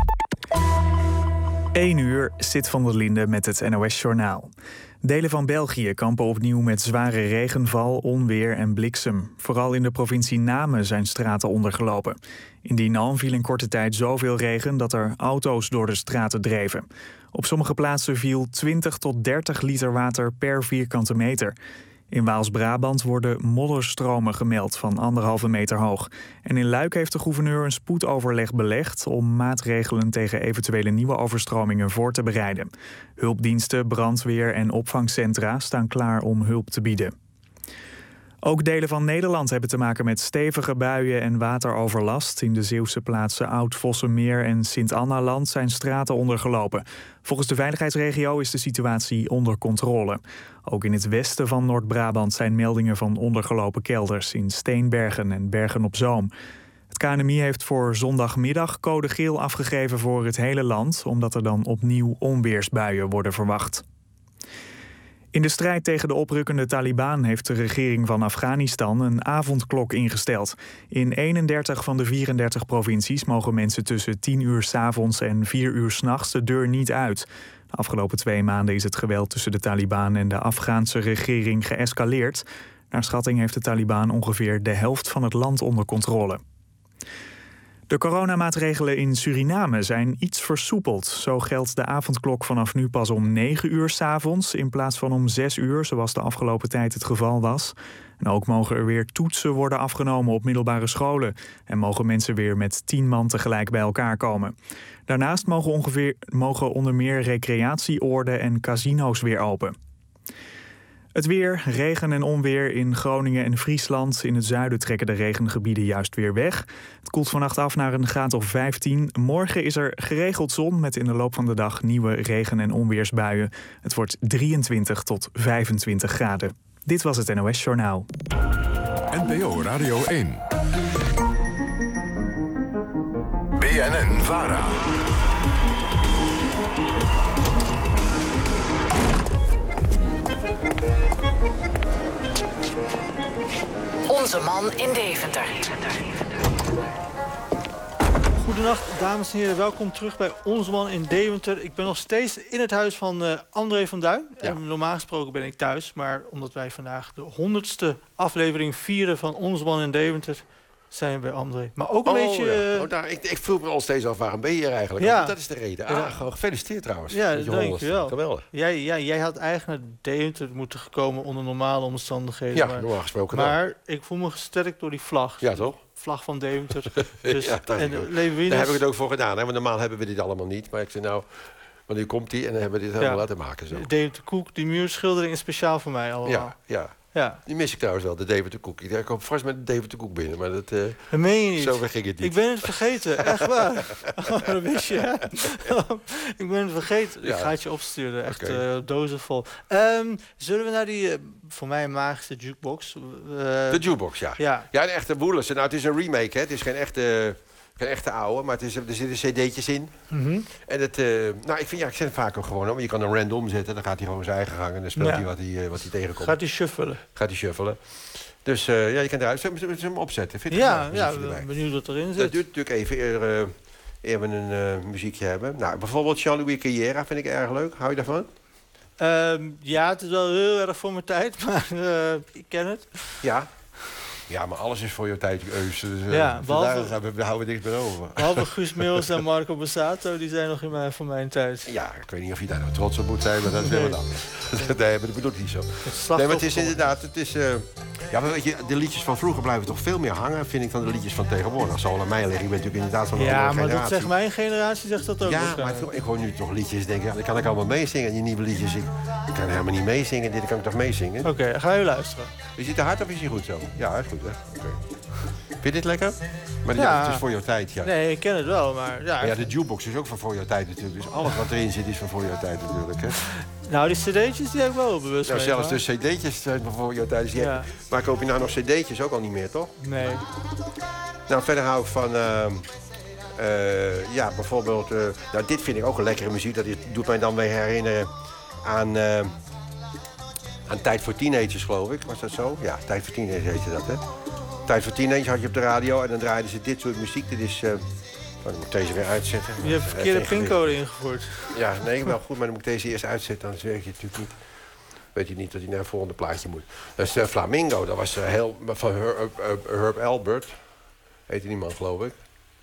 1 uur, Sid van der Linde met het NOS-journaal. Delen van België kampen opnieuw met zware regenval, onweer en bliksem. Vooral in de provincie Namen zijn straten ondergelopen. In Dinant viel in korte tijd zoveel regen dat er auto's door de straten dreven. Op sommige plaatsen viel 20 tot 30 liter water per vierkante meter. In Waals-Brabant worden modderstromen gemeld van 1,5 meter hoog. En in Luik heeft de gouverneur een spoedoverleg belegd om maatregelen tegen eventuele nieuwe overstromingen voor te bereiden. Hulpdiensten, brandweer en opvangcentra staan klaar om hulp te bieden. Ook delen van Nederland hebben te maken met stevige buien en wateroverlast. In de Zeeuwse plaatsen Oud-Vossenmeer en Sint-Anna-land zijn straten ondergelopen. Volgens de veiligheidsregio is de situatie onder controle. Ook in het westen van Noord-Brabant zijn meldingen van ondergelopen kelders in Steenbergen en Bergen-op-Zoom. Het KNMI heeft voor zondagmiddag code geel afgegeven voor het hele land, omdat er dan opnieuw onweersbuien worden verwacht. In de strijd tegen de oprukkende Taliban heeft de regering van Afghanistan een avondklok ingesteld. In 31 van de 34 provincies mogen mensen tussen 10 uur 's avonds en 4 uur 's nachts de deur niet uit. De afgelopen 2 maanden is het geweld tussen de Taliban en de Afghaanse regering geëscaleerd. Naar schatting heeft de Taliban ongeveer de helft van het land onder controle. De coronamaatregelen in Suriname zijn iets versoepeld. Zo geldt de avondklok vanaf nu pas om 9 uur 's avonds in plaats van om 6 uur, zoals de afgelopen tijd het geval was. En ook mogen er weer toetsen worden afgenomen op middelbare scholen. En mogen mensen weer met 10 man tegelijk bij elkaar komen. Daarnaast mogen onder meer recreatieoorden en casino's weer open. Het weer, regen en onweer in Groningen en Friesland. In het zuiden trekken de regengebieden juist weer weg. Het koelt vannacht af naar een graad of 15. Morgen is er geregeld zon met in de loop van de dag nieuwe regen- en onweersbuien. Het wordt 23 tot 25 graden. Dit was het NOS Journaal. NPO Radio 1. BNN-VARA. Onze Man in Deventer. Goedenacht, dames en heren. Welkom terug bij Onze Man in Deventer. Ik ben nog steeds in het huis van André van Duin. Ja. Normaal gesproken ben ik thuis. Maar omdat wij vandaag de 100ste aflevering vieren van Onze Man in Deventer, zijn we bij André. Maar ook een beetje... Ja. Ik voel me al steeds af, waarom ben je hier eigenlijk? Ja. Want dat is de reden. Gewoon gefeliciteerd trouwens. Ja, met je dank je wel. Geweldig. Jij had eigenlijk naar Deventer moeten komen onder normale omstandigheden. Ja, normaal gesproken wel. Maar ik voel me gesterkt door die vlag. Ja, toch? Vlag van Deventer. Dus, Ja, dat en is ook. Leeuwinus... Daar heb ik het ook voor gedaan. Hè? Want normaal hebben we dit allemaal niet. Maar ik zei nou, want nu komt die en dan hebben we dit helemaal laten maken. Zo. Deventer Koek, die muurschildering is speciaal voor mij allemaal. Ja. Ja. Die mis ik trouwens wel, de Deventer Koek. Ik kom vast met de Deventer Koek binnen, maar dat meen je niet. zo ging het niet. Ik ben het vergeten, echt waar. Oh, dat wist je, hè? Ik ben het vergeten. Ja. Ik ga het je opsturen, echt Okay. dozen vol. Zullen we naar die, voor mij magische jukebox? De jukebox, ja. Ja. Ja, een echte Woelers. Nou, het is een remake, hè. Het is geen echte oude, maar er zitten cd'tjes in. Mhm. En het, nou, ik zet het vaak ook gewoon om. Je kan een random zetten, dan gaat hij gewoon zijn eigen gang en dan speelt hij wat hij tegenkomt. Gaat hij shuffelen? Gaat hij shuffelen. Dus ja, je kan eruit. Zullen we hem opzetten? Vind je Ja, het ik ben benieuwd wat erin zit. Dat duurt natuurlijk even eer we een muziekje hebben. Nou, bijvoorbeeld Jean-Louis Carriera vind ik erg leuk. Hou je daarvan? Ja, het is wel heel erg voor mijn tijd, maar ik ken het. Ja. Ja, maar alles is voor jouw tijd. Dus, we houden niks meer over. Behalve Guus Meeuwis en Marco Borsato, die zijn nog van mijn tijd. Ja, ik weet niet of je daar nou trots op moet zijn, maar dat is helemaal anders. Nee, maar dat bedoel ik niet zo. Nee, maar het is inderdaad... ja, maar weet je, de liedjes van vroeger blijven toch veel meer hangen, vind ik, dan de liedjes van tegenwoordig. Dat zal aan mij liggen. Ik ben natuurlijk inderdaad van een andere generatie. Ja, maar dat zegt mijn generatie, zegt dat ook. Ja, maar ik hoor nu toch liedjes, denk ik, dan kan ik allemaal meezingen. Die nieuwe liedjes, ik kan helemaal niet meezingen. Dit kan ik toch meezingen? Oké, ga je luisteren. Is het te hard of is hij goed zo? Ja, is goed, hè? Okay. Vind je dit lekker? Maar het is voor jouw tijd, ja. Nee, ik ken het wel, maar... Ja, de jukebox is ook van voor jouw tijd natuurlijk. Dus alles wat erin zit is van voor jouw tijd natuurlijk, hè? Nou, die cd'tjes die heb ik wel bewust mee. Zelfs de cd'tjes zijn van voor jouw tijd. Ja. Maar koop je nou nog cd'tjes ook al niet meer, toch? Nee. Nou, verder hou ik van... bijvoorbeeld... dit vind ik ook een lekkere muziek. Dat doet mij dan weer herinneren aan Tijd voor Teenagers, geloof ik. Was dat zo? Ja, Tijd voor Teenagers heette dat, hè? Tijd voor Teenagers had je op de radio en dan draaiden ze dit soort muziek. Dit is... dan moet ik deze weer uitzetten. Je hebt verkeerde pincode ingevoerd. Ja, nee, wel goed, maar dan moet ik deze eerst uitzetten. Anders werkt je natuurlijk niet. Weet je niet dat hij naar het volgende plaatje moet. Dat is Flamingo, dat was heel... van Herb Alpert. Heette die man, geloof ik.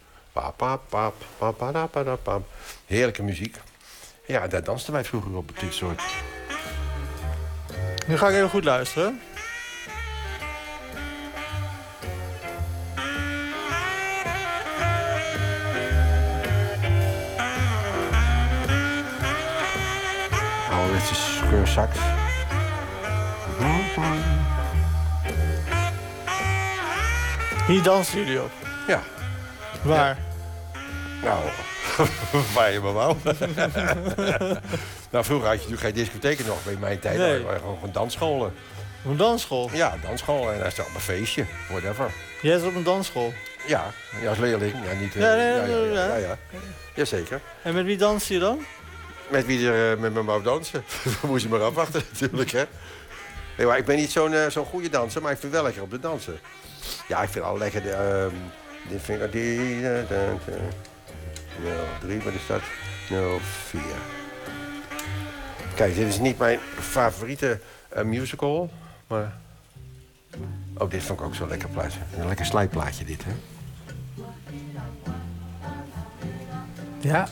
Heerlijke muziek. Ja, daar dansten wij vroeger op dit soort. Nu ga ik even goed luisteren. Ouderwetse scheursax. Hier dansen jullie op? Ja. Waar? Ja. Nou, waar je maar wou. Nou, vroeger had je natuurlijk geen discotheken nog bij mijn tijd. Nee. Maar gewoon dansscholen. Een dansschool? Ja, dansschool. En daar staat op een feestje. Whatever. Jij zat op een dansschool? Ja, als leerling. Ja, niet, ja. Jazeker. En met wie danste je dan? Met wie er met me wou dansen. Dan moest je maar afwachten natuurlijk, hè. Nee, maar ik ben niet zo'n goede danser, maar ik vind wel lekker op de dansen. Ja, ik vind al lekker dit vind ik... 03, maar er staat 04. Kijk, dit is niet mijn favoriete musical, maar... Oh, dit vond ik ook zo'n lekker plaatje. Een lekker slijpplaatje dit, hè. Ja.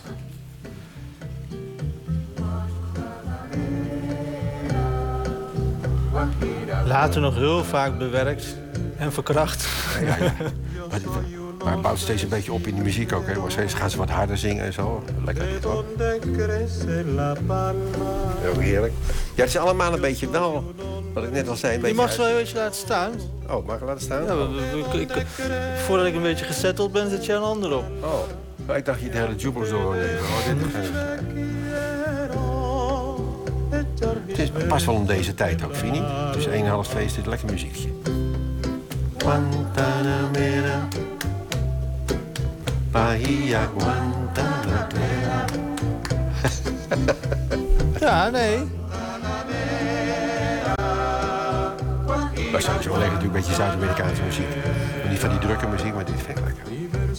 Later nog heel vaak bewerkt en verkracht. Ja. Maar het bouwt steeds een beetje op in de muziek ook, hè. Maar steeds gaan ze wat harder zingen en zo. Lekker dit hoor. Heel heerlijk. Ja, het is allemaal een beetje wel, wat ik net al zei, een beetje... Je mag ze wel een beetje laten staan. Oh, mag ik laten staan? Ja, voordat ik een beetje gesetteld ben, zet je een ander op. Oh, maar ik dacht je de hele jukebox door nemen. Het past wel om deze tijd ook, vind je niet? Tussen 1 en half 2 is dit lekker muziekje. Guantanamera, Bahia Guantanamera. Ja, nee. Maar sowieso lekker natuurlijk een beetje Zuid-Amerikaanse muziek. Maar niet van die drukke muziek, maar dit vind ik lekker.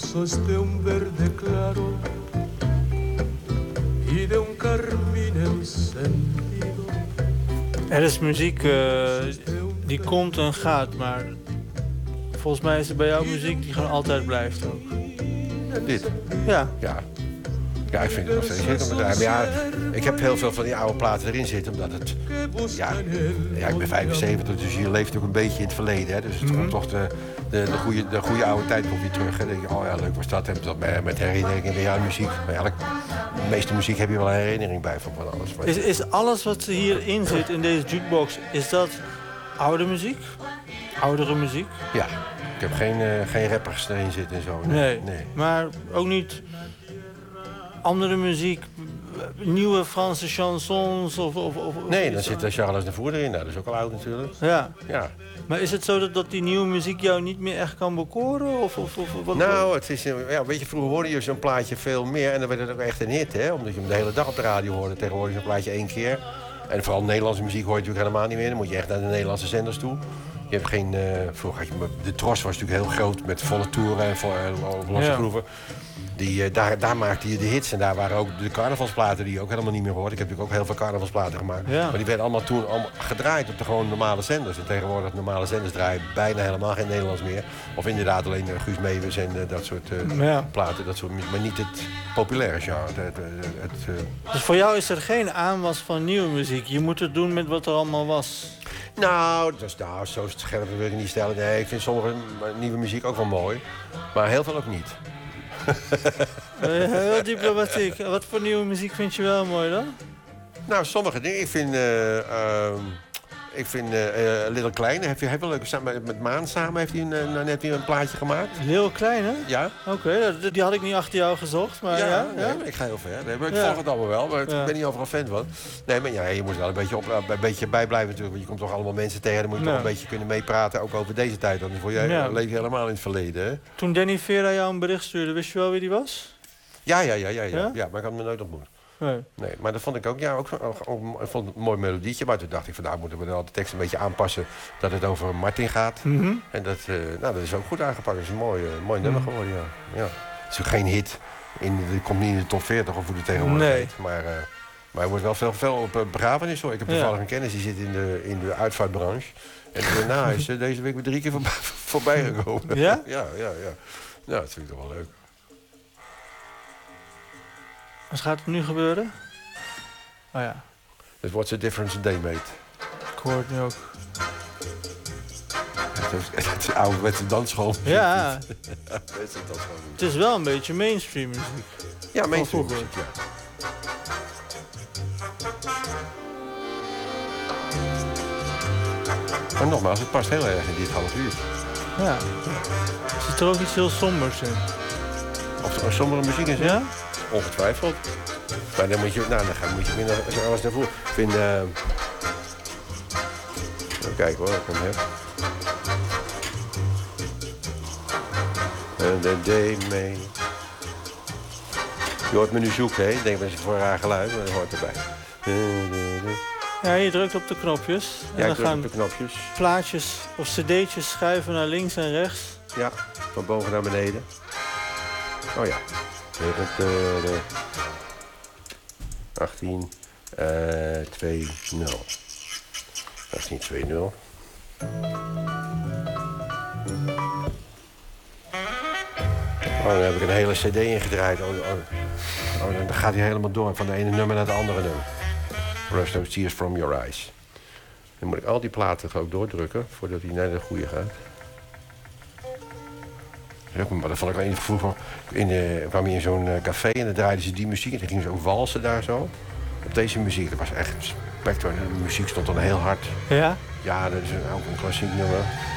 Er is muziek die komt en gaat, maar volgens mij is het bij jou muziek die gewoon altijd blijft ook. Dit? Ja. Ja, ik vind het nog steeds heerlijk om te draaien. Maar ja, ik heb heel veel van die oude platen erin zitten, omdat het... Ja, ik ben 75, dus je leeft ook een beetje in het verleden, hè. Dus het komt toch de goede oude tijd komt weer terug. Hè. Dan denk je, oh ja, leuk was dat. En dat met herinneringen weer aan muziek. Maar eigenlijk, de meeste muziek heb je wel een herinnering bij van alles. Is alles wat hierin zit, in deze jukebox, is dat oude muziek? Oudere muziek? Ja, ik heb geen rappers erin zitten en zo. Nee. Maar ook niet andere muziek, nieuwe Franse chansons of nee, dan zit Charles Aznavour erin. Nou, dat is ook al oud natuurlijk. Ja. Maar is het zo dat die nieuwe muziek jou niet meer echt kan bekoren? Of wat? Nou, het is, weet je, vroeger hoorde je zo'n plaatje veel meer en dan werd het ook echt een hit, hè? Omdat je hem de hele dag op de radio hoorde. Tegenwoordig zo'n plaatje 1 keer. En vooral Nederlandse muziek hoor je natuurlijk helemaal niet meer. Dan moet je echt naar de Nederlandse zenders toe. Je hebt vroeger had je, de Tros was natuurlijk heel groot met volle toeren en losse groeven. Daar maakte je de hits. En daar waren ook de carnavalsplaten die je ook helemaal niet meer hoort. Ik heb natuurlijk ook heel veel carnavalsplaten gemaakt. Ja. Maar die werden allemaal toen gedraaid op de gewoon normale zenders. En tegenwoordig normale zenders draaien bijna helemaal geen Nederlands meer. Of inderdaad alleen Guus Meeuwis en dat soort platen. Dat soort, maar niet het populaire genre. Dus voor jou is er geen aanwas van nieuwe muziek? Je moet het doen met wat er allemaal was? Nou, zo scherp wil ik niet stellen. Nee, ik vind sommige nieuwe muziek ook wel mooi. Maar heel veel ook niet. Heel diplomatiek. Wat voor nieuwe muziek vind je wel mooi dan? Nou, sommige dingen. Ik vind Little Kleine, heeft wel leuk, met Maan samen heeft hij net weer een plaatje gemaakt. Heel klein, hè? Ja. Oké, die had ik niet achter jou gezocht, maar ja. Nee, ik ga heel ver. Nee, maar ik volg het allemaal wel, maar ik ben niet overal fan van. Nee, maar ja, je moet wel een beetje bijblijven natuurlijk, want je komt toch allemaal mensen tegen, dan moet je toch een beetje kunnen meepraten, ook over deze tijd. Dan voor je leef je helemaal in het verleden, hè? Toen Danny Vera jou een bericht stuurde, wist je wel wie die was? Ja, maar ik had hem nooit ontmoet. Nee, maar dat vond ik ook, ik vond het een mooi melodietje. Maar toen dacht ik van, nou moeten we dan de tekst een beetje aanpassen dat het over Martin gaat. En dat is ook goed aangepakt. Dat is een mooi nummer geworden, ja. Het is ook geen hit. Het komt niet in de top 40 of hoe het tegenwoordig heet. Maar hij wordt wel veel op begrafenis hoor. Ik heb toevallig een kennis die zit in de uitvaartbranche. En daarna is deze week weer 3 keer voorbij gekomen. Ja? Ja. Ja, dat vind ik toch wel leuk. Wat gaat er nu gebeuren? Oh ja. Dus what's the difference a day made? Ik hoor het nu ook. Het is ouderwetse dansschool. Ja. Het is wel een beetje mainstream muziek. Ja, mainstream muziek, ja. Maar nogmaals, het past heel erg in dit half uur. Ja. Zit er ook iets heel sombers in? Of sombere muziek in zit? Ja? Ongetwijfeld. Maar dan moet je weer naar alles daarvoor. Ik vind... Even kijken hoor, ik hem heb. The day may... Je hoort me nu zoeken, hè? Ik denk dat je voor een raar geluid, maar dat hoort erbij. Ja, je drukt op de knopjes. Ja, en ik dan gaan druk op de knopjes. plaatjes of cd'tjes schuiven naar links en rechts. Ja, van boven naar beneden. Oh ja. 18, 2, 0. 18, 2, 0. Oh, dan heb ik een hele cd ingedraaid. Dan gaat hij helemaal door van de ene nummer naar het andere nummer. Rust of Tears from Your Eyes. Dan moet ik al die platen ook doordrukken voordat hij naar de goede gaat. Maar dat vond ik wel vroeger. Kwam je in zo'n café en dan draaiden ze die muziek en dan gingen ze ook walsen daar zo. Op deze muziek, dat was echt spectrum. De muziek stond dan heel hard. Ja? Ja, dat is ook een klassiek nummer.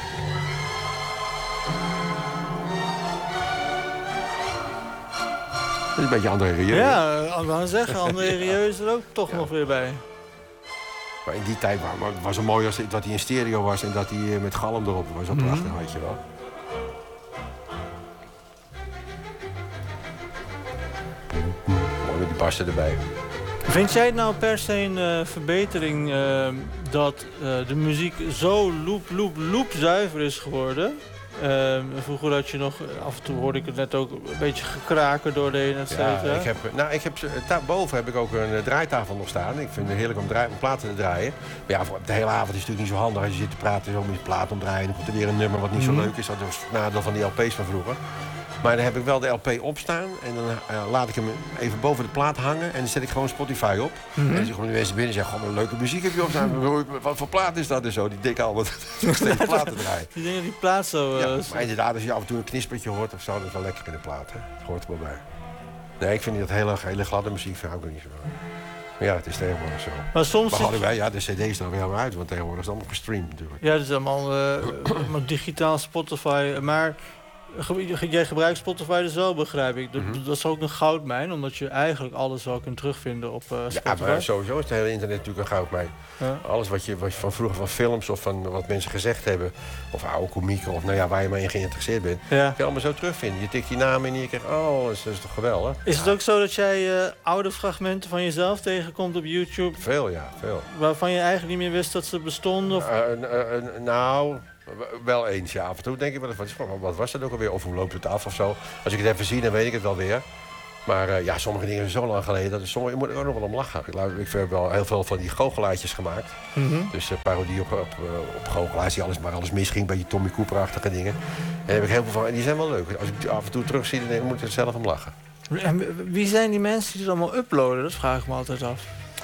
Dat is een beetje André Rieu. Ja, ik wou zeggen, André Rieu is er ook toch nog weer bij. Maar in die tijd was het mooi dat hij in stereo was en dat hij met galm erop was. Dat prachtig, weet je wel. Mooi met die bassen erbij. Vind jij het nou per se een verbetering dat de muziek zo loop zuiver is geworden? Vroeger had je nog, af en toe hoorde ik het net ook, een beetje gekraken doorheen, et cetera. Daarboven heb ik ook een draaitafel nog staan. Ik vind het heerlijk om platen te draaien. Maar ja, de hele avond is het natuurlijk niet zo handig als je zit te praten, zo met je plaat omdraaien. Dan komt er weer een nummer wat niet zo leuk is. Dat was het nadeel van die LP's van vroeger. Maar dan heb ik wel de LP opstaan en dan laat ik hem even boven de plaat hangen en dan zet ik gewoon Spotify op. En dan komen de mensen binnen en zeggen, gewoon een leuke muziek heb je opstaan. Wat voor plaat is dat en zo? Die dikke al wat steeds platen draaien. Die dingen die plaat zo... Ja, maar inderdaad, als je af en toe een knispertje hoort of zo, dat is wel lekker in de plaat. Hè? Dat hoort er wel bij. Nee, ik vind dat hele gladde muziek vind ik ook niet zo. Maar ja, het is tegenwoordig zo. Maar soms... de cd's er weer uit, want tegenwoordig is het allemaal gestreamd natuurlijk. Ja, het is allemaal digitaal Spotify, maar... Jij gebruikt Spotify dus wel, begrijp ik. Dat is ook een goudmijn, omdat je eigenlijk alles wel kunt terugvinden op Spotify. Ja, maar sowieso is het hele internet natuurlijk een goudmijn. Ja. Alles wat je van vroeger van films of van wat mensen gezegd hebben, of oude komieken, of waar je maar in geïnteresseerd bent, kun je allemaal zo terugvinden. Je tikt die naam in en je krijgt, dat is toch geweldig. Is het ook zo dat jij oude fragmenten van jezelf tegenkomt op YouTube? Veel, ja, veel. Waarvan je eigenlijk niet meer wist dat ze bestonden? Of... Wel eens, ja. Af en toe denk ik, wat was dat ook alweer? Of hoe loopt het af of zo? Als ik het even zie, dan weet ik het wel weer. Maar sommige dingen zijn zo lang geleden. Je moet er ook nog wel om lachen. Ik heb wel heel veel van die goochelaartjes gemaakt. Mm-hmm. Dus parodie op goochelaars die alles misging. Een beetje Tommy Cooper-achtige dingen. En daar heb ik heel veel van. En die zijn wel leuk. Als ik die af en toe terugzie, dan moet ik er zelf om lachen. En wie zijn die mensen die het allemaal uploaden? Dat vraag ik me altijd af.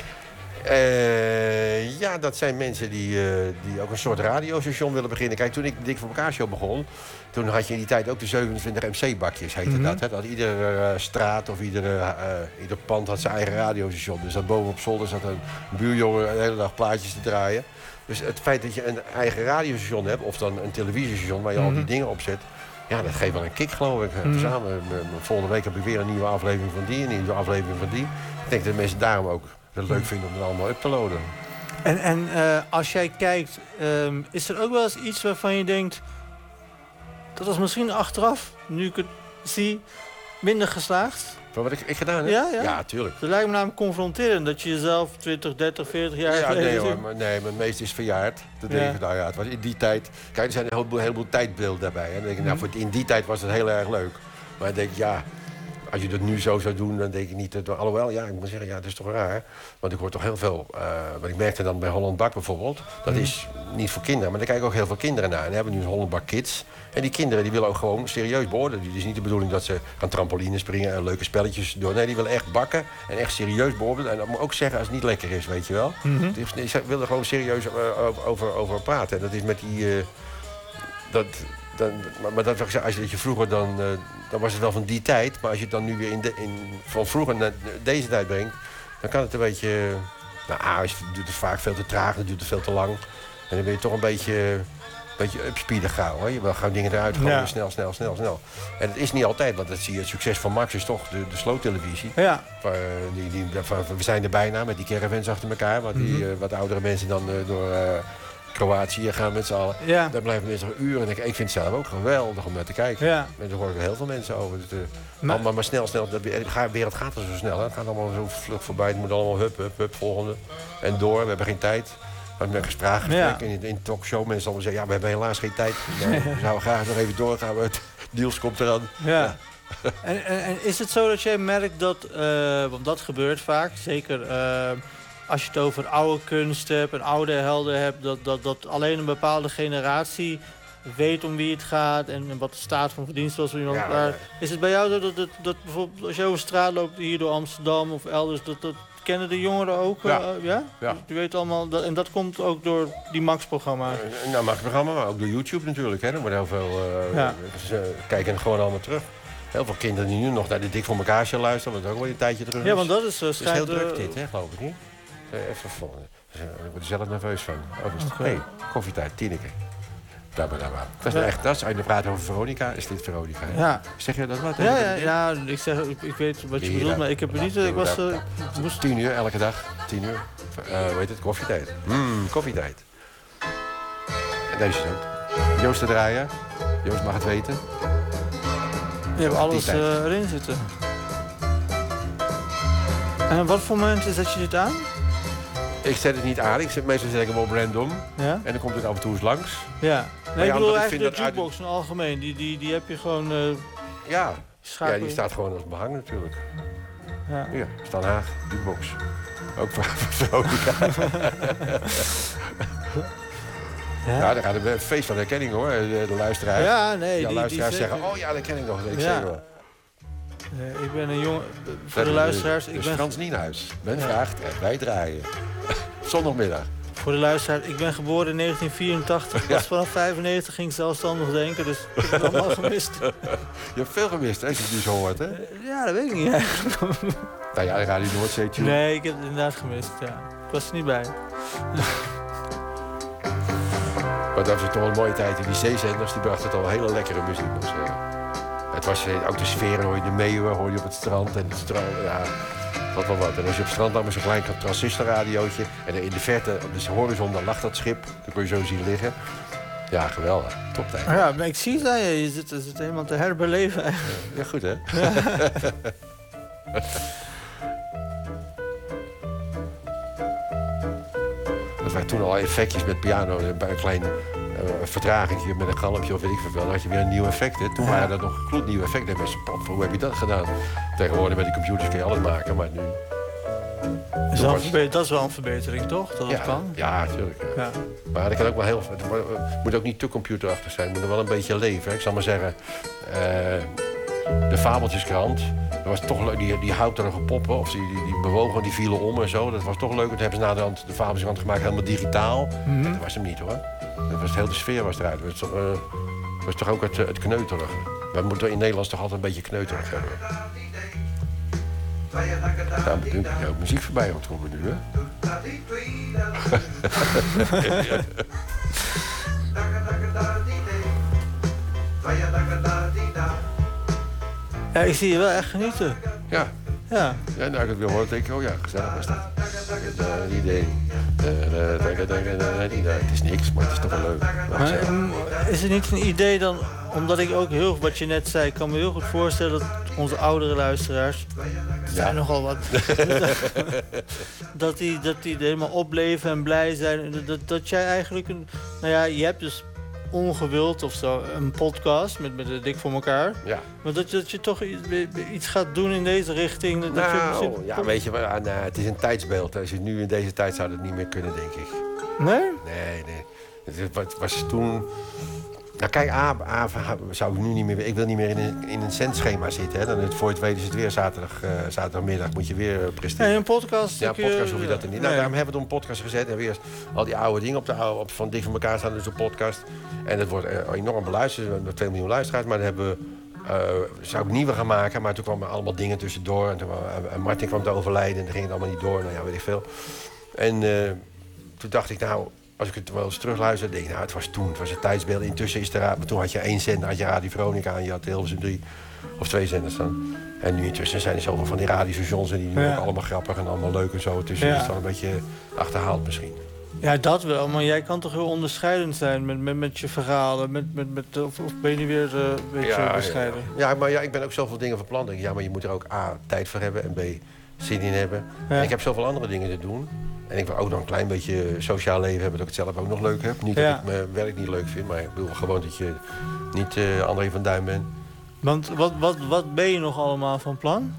Dat zijn mensen die ook een soort radiostation willen beginnen. Kijk, toen ik de Dik voor elkaar show begon... toen had je in die tijd ook de 27 MC-bakjes, heette dat. Hè? Dat iedere straat of ieder pand had zijn eigen radiostation. Dus dat boven op zolder zat een buurjongen de hele dag plaatjes te draaien. Dus het feit dat je een eigen radiostation hebt... of dan een televisiestation waar je al die dingen op zet... ja, dat geeft wel een kick, geloof ik. Samen, volgende week heb ik weer een nieuwe aflevering van die... en een nieuwe aflevering van die. Ik denk dat mensen daarom ook... het leuk vinden om het allemaal up te loaden. En als jij kijkt, is er ook wel eens iets waarvan je denkt... dat was misschien achteraf, nu ik het zie, minder geslaagd? Van wat ik gedaan heb? Ja, tuurlijk. Het lijkt me namelijk confronterend dat je jezelf 20, 30, 40 jaar geleden... Nee hoor, mijn meest is verjaard. Dat denk ik, nou ja, het was in die tijd... Kijk, er zijn een heleboel tijdbeelden daarbij. Hè. Dan denk ik, in die tijd was het heel erg leuk. Maar dan denk ik, als je dat nu zo zou doen, dan denk ik niet... Alhoewel, ik moet zeggen, dat is toch raar. Want ik hoor toch heel veel... want ik merkte dan bij Holland Bak bijvoorbeeld... dat is niet voor kinderen, maar daar kijken ook heel veel kinderen naar. En we hebben nu Holland Bak Kids. En die kinderen die willen ook gewoon serieus beoordelen. Het is niet de bedoeling dat ze gaan trampoline springen en leuke spelletjes doen. Nee, die willen echt bakken en echt serieus beoordelen. En dat moet ook zeggen als het niet lekker is, weet je wel. Ze willen gewoon serieus over praten. En dat is met die... Maar dat als je vroeger dan was het wel van die tijd. Maar als je het dan nu weer van vroeger naar deze tijd brengt... dan kan het een beetje... doet het vaak veel te traag, dan duurt het veel te lang. En dan ben je toch een beetje upspeeden gauw. Hoor. Je wil gewoon dingen eruit gooien, snel. En het is niet altijd, want dat zie je, het succes van Max is toch de slow-televisie. Ja. We zijn er bijna met die caravans achter elkaar. Wat oudere mensen dan door... Kroatië gaan met z'n allen. Ja. Daar blijven mensen nog uren. En ik vind het zelf ook geweldig om naar te kijken. Ja. En daar horen we heel veel mensen over. Dus, maar snel. De wereld gaat er zo snel. Hè. Het gaat allemaal zo vlug voorbij. Het moet allemaal hup, volgende. En door. We hebben geen tijd. We hebben een spraakgesprek in de talkshow. Mensen allemaal zeggen, we hebben helaas geen tijd. We zouden graag nog even doorgaan. Niels komt eraan. Ja. En is het zo dat jij merkt dat... want dat gebeurt vaak. Zeker... als je het over oude kunst hebt en oude helden hebt... dat alleen een bepaalde generatie weet om wie het gaat... en wat de staat van verdienst was. Is het bij jou zo dat bijvoorbeeld als je over straat loopt... hier door Amsterdam of elders... dat kennen de jongeren ook? Ja? Je weet allemaal, en dat komt ook door die Max-programma's? Max-programma, maar ook door YouTube natuurlijk. Hè. Er wordt heel veel... ze kijken gewoon allemaal terug. Heel veel kinderen die nu nog naar de Dik voor elkaar show luisteren... wat ook wel een tijdje terug is. Ja, want dat is... Het is heel druk dit, hè, geloof ik niet. Even volgen. Daar word je zelf nerveus van. Hey, koffietijd, Tineke. Dat is als je praat over Veronica, is dit Veronica. Ja. Zeg je dat wat? Ja, ik weet wat je bedoelt, maar ik heb het niet... Ik moest 10 uur, elke dag. 10 uur. Weet het, koffietijd. Koffietijd. En deze is ook. Joost te draaien. Joost mag het weten. Je hebt alles erin zitten. En wat voor moment zet je dit aan? Ik zet het niet aan. Meestal zet ik hem op random. Ja? En dan komt het af en toe eens langs. Ja. Nee, ik bedoel eigenlijk de jukebox in algemeen. Die heb je gewoon... ja, die staat gewoon als behang natuurlijk. Ja. Ja, Stan Haag, jukebox. Ook voor Veronica. Ja, dan gaat een feest van herkenning hoor. De luisteraars. Ja, nee. De luisteraars zeggen, dat ken ik nog. Ik zeg wel. Ik ben een jongen... Voor de luisteraars... Ik ben Frans Nienhuis. Men vraagt en wij draaien. Zondagmiddag. Voor de luisteraars, ik ben geboren in 1984. Pas vanaf 95 ging ik zelfstandig denken, dus ik heb het allemaal gemist. Je hebt veel gemist, hè, als je het nu zo hoort, hè? Ja, dat weet ik niet eigenlijk. Nou ja, Radio Noordzee. Nee, ik heb het inderdaad gemist, ja. Ik was er niet bij. Maar dat was toch een mooie tijd. En die zeezenders, die brachten toch wel hele lekkere muziek, moet ik zeggen. Het was ook de sfeer, hoor je de meeuwen, hoor je op het strand. En het strand, wat wel wat. En als je op het strand nam met zo'n klein transistorradiootje... en in de verte, op de horizon, daar lag dat schip. Dan kon je zo zien liggen. Ja, geweldig. Toptijd. Ja, maar ik zie dat je zit helemaal te herbeleven. Ja, goed, hè? Ja. Dat waren toen al effectjes met piano. Een klein vertraging met een galmpje of weet ik veel. Dan had je weer een nieuw effect. Hè. Toen waren er nog gloednieuwe effecten. Mensen, hoe heb je dat gedaan? Tegenwoordig met de computers kun je alles maken, maar nu... Dat is wel een verbetering, toch? Dat het kan? Ja, natuurlijk. Ja. Ja. Maar dat kan ook wel heel... Het moet ook niet te computerachtig zijn. Het moet er wel een beetje leven. Hè. Ik zal maar zeggen... de Fabeltjeskrant... Dat was toch leuk. Die houterige poppen, of die bewogen, die vielen om en zo. Dat was toch leuk. Toen hebben ze naderhand de Fabeltjeskrant gemaakt, helemaal digitaal. Dat was hem niet, hoor. Dat was heel de sfeer was eruit. Het was toch ook het kneuterige. We moeten in Nederland toch altijd een beetje kneuterig hebben. Ja, betekent dat je ook muziek voorbij hoort komen nu, hè? Ja, ik zie je wel echt genieten. Ja. Ja. Ja, nou, ik het weer hoor, denk ik, oh ja, gezellig was dat. Idee. Het is niks, maar het is toch wel leuk. Maar is het niet een idee dan, omdat ik ook heel, wat je net zei, ik kan me heel goed voorstellen dat onze oudere luisteraars, zijn nogal wat, dat die helemaal opleven en blij zijn. Dat jij eigenlijk, je hebt dus ongewild of zo een podcast met de Dik voor elkaar. Ja. Maar dat je toch iets gaat doen in deze richting. Weet je, het is een tijdsbeeld. Als je nu in deze tijd zou dat niet meer kunnen, denk ik. Nee? Nee. Het was toen... Nou kijk, zou ik nu niet meer... Ik wil niet meer in een centschema zitten. Hè. Dan voor het weet is het weer zaterdagmiddag moet je weer presteren. Nee, een podcast... Ja, een podcast hoef je dat er niet. Nee. Nou, daarom hebben we het op een podcast gezet. En weer al die oude dingen op van Dik van elkaar staan dus op podcast. En het wordt enorm beluisterd. We hebben 2 miljoen luisteraars. Maar dan hebben we... zou ik nieuwe gaan maken. Maar toen kwamen allemaal dingen tussendoor. En Martin kwam te overlijden. En dan ging het allemaal niet door. Nou ja, weet ik veel. En toen dacht ik, nou... Als ik het wel eens terugluister, denk ik, het was toen. Het was een tijdsbeeld. Intussen is maar toen had je 1 zender, had je Radio Veronica en je had Hilversum 3 of 2 zenders dan. En nu intussen zijn er zoveel van die radiostations en die doen ook allemaal grappig en allemaal leuk en zo. Dus is het wel een beetje achterhaald misschien. Ja, dat wel. Maar jij kan toch heel onderscheidend zijn met je verhalen. Of ben je niet weer een beetje bescheiden? Ja, maar ik ben ook zoveel dingen van plan. Ja, maar je moet er ook A, tijd voor hebben en B, zin in hebben. Ja. En ik heb zoveel andere dingen te doen. En ik wil ook nog een klein beetje sociaal leven hebben, dat ik het zelf ook nog leuk heb. Niet dat ik mijn werk niet leuk vind, maar ik bedoel gewoon dat je niet André van Duin bent. Want wat ben je nog allemaal van plan?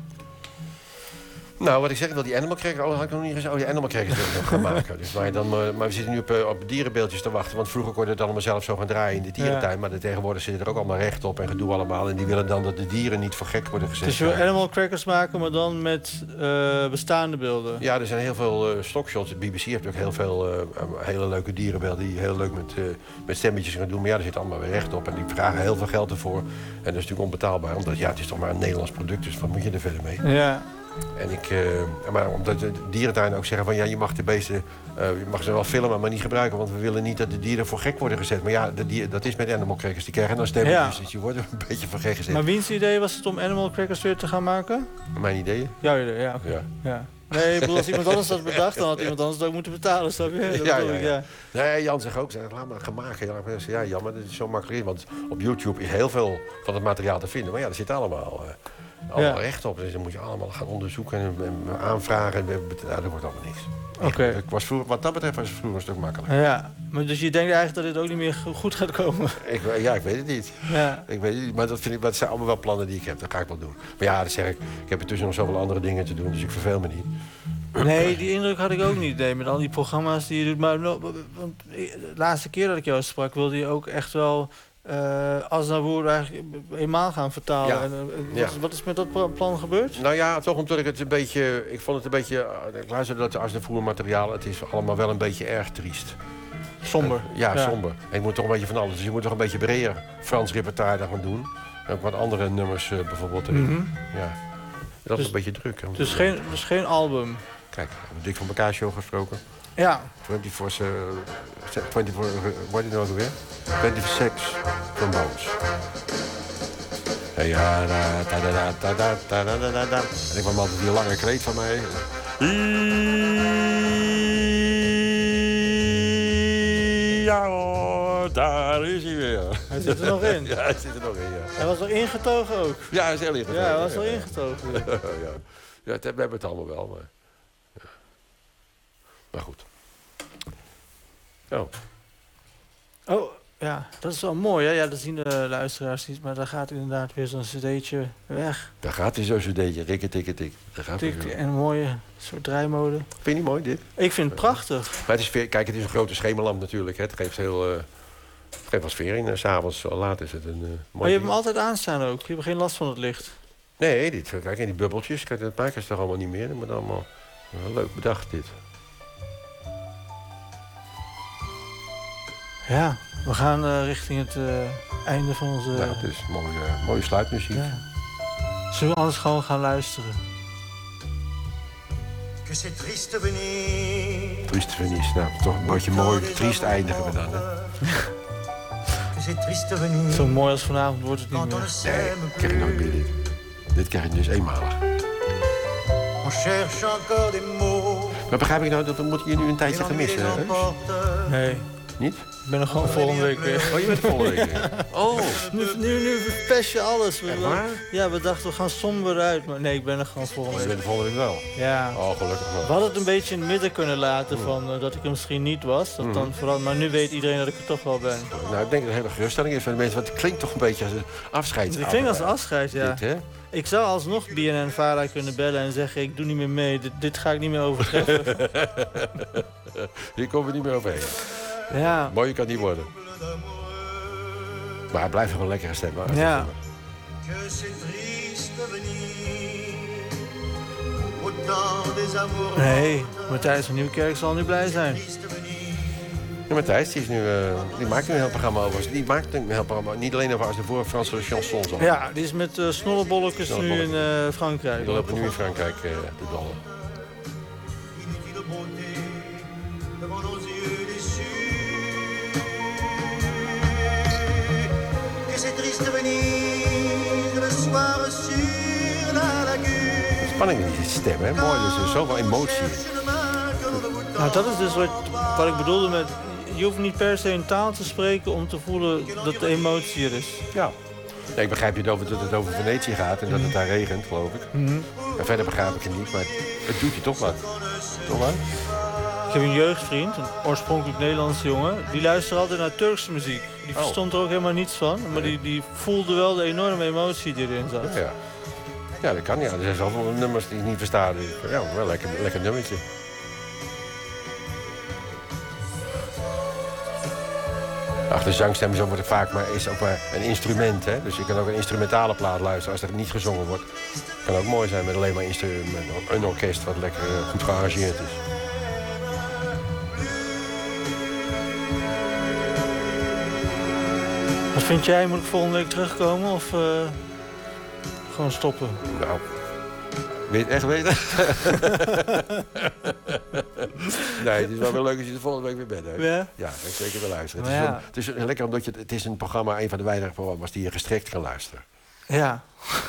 Nou, wat ik zeg, dat die Animal Crackers... had ik nog niet gezegd. Die Animal Crackers wil ik nog gaan maken. Dus maar we zitten nu op dierenbeeldjes te wachten. Want vroeger kon je het allemaal zelf zo gaan draaien in de dierentuin. Maar tegenwoordig zitten er ook allemaal recht op en gedoe allemaal. En die willen dan dat de dieren niet voor gek worden gezet. Dus je wil Animal Crackers maken, maar dan met bestaande beelden? Ja, er zijn heel veel stockshots. De BBC heeft ook heel veel hele leuke dierenbeelden... die heel leuk met stemmetjes gaan doen. Maar ja, er zit allemaal weer recht op. En die vragen heel veel geld ervoor. En dat is natuurlijk onbetaalbaar. Omdat het is toch maar een Nederlands product. Dus wat moet je er verder mee? Ja. En maar omdat de dierentuinen ook zeggen van je mag de beesten, je mag ze wel filmen, maar niet gebruiken, want we willen niet dat de dieren voor gek worden gezet. Maar ja, dat is met Animal Crackers, die krijgen dan stemmetjes, dus die worden een beetje voor gek gezet. Maar wiens idee was het om Animal Crackers weer te gaan maken? Mijn idee? Jouw idee, ja. Okay. Ja. Nee, ik bedoel, als iemand anders dat bedacht, dan had iemand anders het ook moeten betalen, snap je? Ja. Nee, Jan zegt ook, laat maar gaan maken. Ja, jammer, dat is zo makkelijk, want op YouTube is heel veel van het materiaal te vinden, maar ja, er zit allemaal recht op. Dus dan moet je allemaal gaan onderzoeken en aanvragen. Dat wordt allemaal niks. Okay. Wat dat betreft was het vroeger een stuk makkelijker. Ja, maar dus je denkt eigenlijk dat dit ook niet meer goed gaat komen? Ik weet het niet. Ja. Ik weet het niet, maar dat zijn allemaal wel plannen die ik heb. Dat ga ik wel doen. Maar ja, dat zeg ik. Ik heb intussen nog zoveel andere dingen te doen, dus ik verveel me niet. Nee, die indruk had ik ook niet. Nee, met al die programma's die je doet. Maar want de laatste keer dat ik jou sprak, wilde je ook echt wel... Aznavour eigenlijk eenmaal gaan vertalen. Ja. Wat is met dat plan gebeurd? Nou ja, toch omdat ik het een beetje... Ik vond het een beetje... Ik luisterde dat Aznavour materiaal... Het is allemaal wel een beetje erg triest. Somber. Somber. En ik moet toch een beetje van alles. Dus je moet toch een beetje breder Frans repertoire gaan doen. En ook wat andere nummers bijvoorbeeld. Ja. Dat is een beetje druk. Hè, dus geen album? Kijk, we hebben Dik van elkaar show gesproken. Ja. 24, wat is het nou weer? 26 trombones. Ja, en ik kwam altijd die lange kreet van mij. Ja hoor, daar is hij weer. Hij zit er nog in? Ja, hij zit er nog in, ja. Hij was nog ingetogen ook? Ja, hij is heel ingetogen. Ja, hij was nog ingetogen. Ja, we hebben het allemaal wel, maar... Ja. Maar goed. Oh, Ja, dat is wel mooi, hè? Ja, dat zien de luisteraars niet, maar daar gaat inderdaad weer zo'n cd'tje weg. Daar gaat hij zo'n cd'tje, rikke, tikke, tik. Daar gaat Tik, en een mooie soort draaimode. Vind je niet mooi, dit? Ik vind het prachtig. Maar het is een grote schemerlamp natuurlijk. Hè. Het geeft wel sfeer in. 's Avonds, laat is het een mooi. Maar je hebt hem altijd aanstaan ook. Je hebt geen last van het licht. Nee, kijk, en die bubbeltjes. Kijk, dat maken ze toch allemaal niet meer. Dat moet allemaal leuk bedacht, dit. Ja, we gaan richting het einde van onze... Ja, het is mooie sluitmuziek. Ja. Zullen we anders gewoon gaan luisteren? Trieste Venice. Nou, toch een beetje mooi. Triest eindigen we dan, hè? Zo mooi als vanavond wordt het niet meer. Nee, krijg je nooit meer dit. Dit krijg je dus eenmalig. Maar begrijp ik nou dat we moeten je nu een tijdje gaan missen, hè? Nee. Niet? Ik ben er gewoon volgende week weer. Oh, je bent er volgende week weer? Oh. Nu verpest je alles. Echt waar? Ja, we dachten we gaan somber uit. Maar nee, ik ben er gewoon volgende Je week. bent er volgende week wel? Ja. Oh, gelukkig wel. We hadden het een beetje in het midden kunnen laten van dat ik er misschien niet was. Dat dan vooral, maar nu weet iedereen dat ik er toch wel ben. Nou, ik denk dat het een hele geruststelling is van de mensen. Want het klinkt toch een beetje als een afscheid. Het klinkt als een afscheid, ja. Dit, hè? Ik zou alsnog BNN-Vara kunnen bellen en zeggen ik doe niet meer mee. Dit ga ik niet meer overtreffen. Hier komen we niet meer overheen. Ja. Mooier kan het niet worden. Maar hij blijft gewoon een lekkere stem. Hoor. Ja. Nee, Matthijs van Nieuwkerk zal nu blij zijn. Ja, Matthijs, die maakt nu een heel programma over. Die maakt een heel programma, niet alleen over de Franse chansons. Ja, die is met snollebolletjes nu in Frankrijk. Die lopen nu in Frankrijk te dollen. Spanning in die stem, hè? Mooi, dus er zoveel emotie in. Nou, dat is dus wat ik bedoelde met... Je hoeft niet per se een taal te spreken om te voelen dat de emotie er is. Ja. Nee, ik begrijp je dat het over Venetië gaat en dat het daar regent, geloof ik. En verder begrijp ik het niet, maar het doet je toch wat. Toch wel? Ik heb een jeugdvriend, een oorspronkelijk Nederlandse jongen. Die luisterde altijd naar Turkse muziek. Die verstond er ook helemaal niets van. Maar die voelde wel de enorme emotie die erin zat. Ja. Ja, dat kan ja. Er zijn zoveel nummers die ik niet versta. Ja, wel lekker nummertje. Ach, de zangstem is ook maar een instrument. Hè? Dus je kan ook een instrumentale plaat luisteren als er niet gezongen wordt. Het kan ook mooi zijn met alleen maar een orkest wat lekker goed gearrangeerd is. Wat vind jij? Moet ik volgende week terugkomen of gewoon stoppen? Nou, wil je het echt weten? Nee, het is wel weer leuk als je de volgende week weer bent. Hè? Ja? Ja, ik zeker wel luisteren. Ja. Het is lekker omdat het is een programma, een van de weinige programma's die je gestrekt kan luisteren. Ja.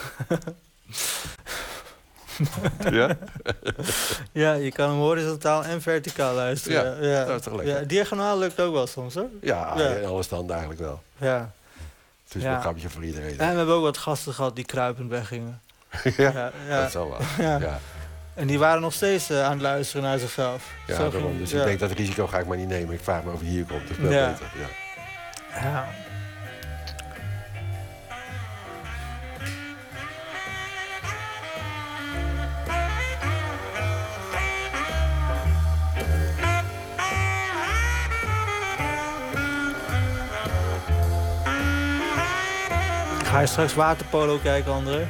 Ja? Ja, je kan hem horizontaal en verticaal luisteren. Ja, dat is toch lekker. Ja, diagonaal lukt ook wel soms, hoor. Ja, in alle standen eigenlijk wel. Ja. Het is wel een grapje voor iedereen. En we hebben ook wat gasten gehad die kruipend weggingen. Ja, dat zal wel. Ja. En die waren nog steeds aan het luisteren naar zichzelf. Ja, daarom. Dus ik denk dat risico ga ik maar niet nemen. Ik vraag me of hij hier komt. Dat is wel beter. Ja. Ga je straks waterpolo kijken, André?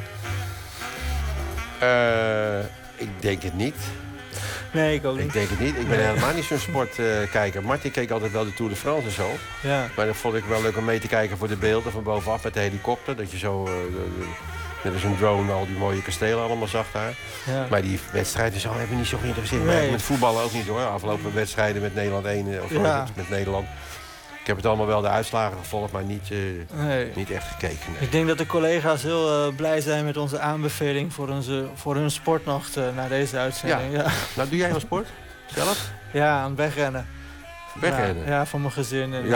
Ik denk het niet. Nee, ik ook niet. Ik denk het niet. Ik ben helemaal niet zo'n sportkijker. Martin keek altijd wel de Tour de France en zo. Ja. Maar dat vond ik wel leuk om mee te kijken voor de beelden van bovenaf met de helikopter. Dat je zo net als een drone al die mooie kastelen allemaal zag daar. Ja. Maar die wedstrijden zo hebben me niet zo geïnteresseerd. Nee. Met voetballen ook niet hoor. Afgelopen wedstrijden met Nederland 1 of met Nederland. Ik heb het allemaal wel de uitslagen gevolgd, maar niet echt gekeken. Nee. Ik denk dat de collega's heel blij zijn met onze aanbeveling voor hun sportnacht na deze uitzending. Ja. Nou, doe jij wel sport? Zelf? Ja, aan het wegrennen. Wegrennen? Ja, van mijn gezin. En Nee,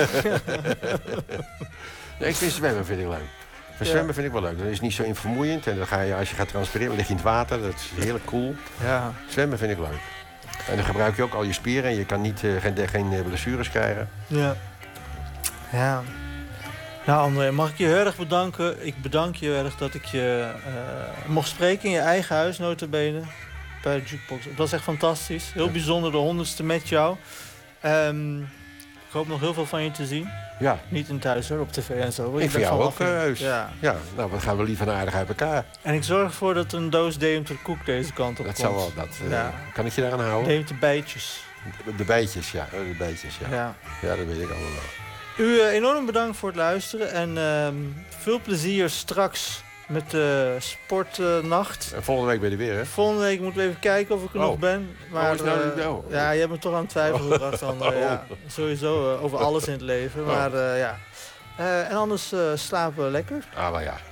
ik vind zwemmen ik leuk. Zwemmen vind ik wel leuk. Dat is niet zo vermoeiend. En dan ga je, als je gaat transpireren, lig je in het water. Dat is heerlijk cool. Ja. Zwemmen vind ik leuk. En dan gebruik je ook al je spieren en je kan geen blessures krijgen. Ja. Ja. Nou André, mag ik je heel erg bedanken. Ik bedank je heel erg dat ik je mocht spreken in je eigen huis, nota bene. Bij de Jukebox. Het was echt fantastisch. Heel bijzonder, de 100ste met jou. Ik hoop nog heel veel van je te zien. Ja. Niet in thuis hoor, op tv en zo. Ik vind jou ook heus. Ja. Ja, nou, we gaan wel lief en aardig uit elkaar. En ik zorg ervoor dat er een doos Deventer koek deze kant op Dat komt. zou wel, kan ik je daaraan houden? Deventer bijtjes. De bijtjes, ja. De bijtjes, ja. Ja, dat weet ik allemaal wel. U enorm bedankt voor het luisteren. En veel plezier straks met de sportnacht. En volgende week ben je er weer, hè? Volgende week moeten we even kijken of ik er nog ben. Maar ja, je hebt me toch aan het twijfelen gebracht, André. Ja, sowieso over alles in het leven. Maar ja. En anders slapen we lekker. Ah, maar ja.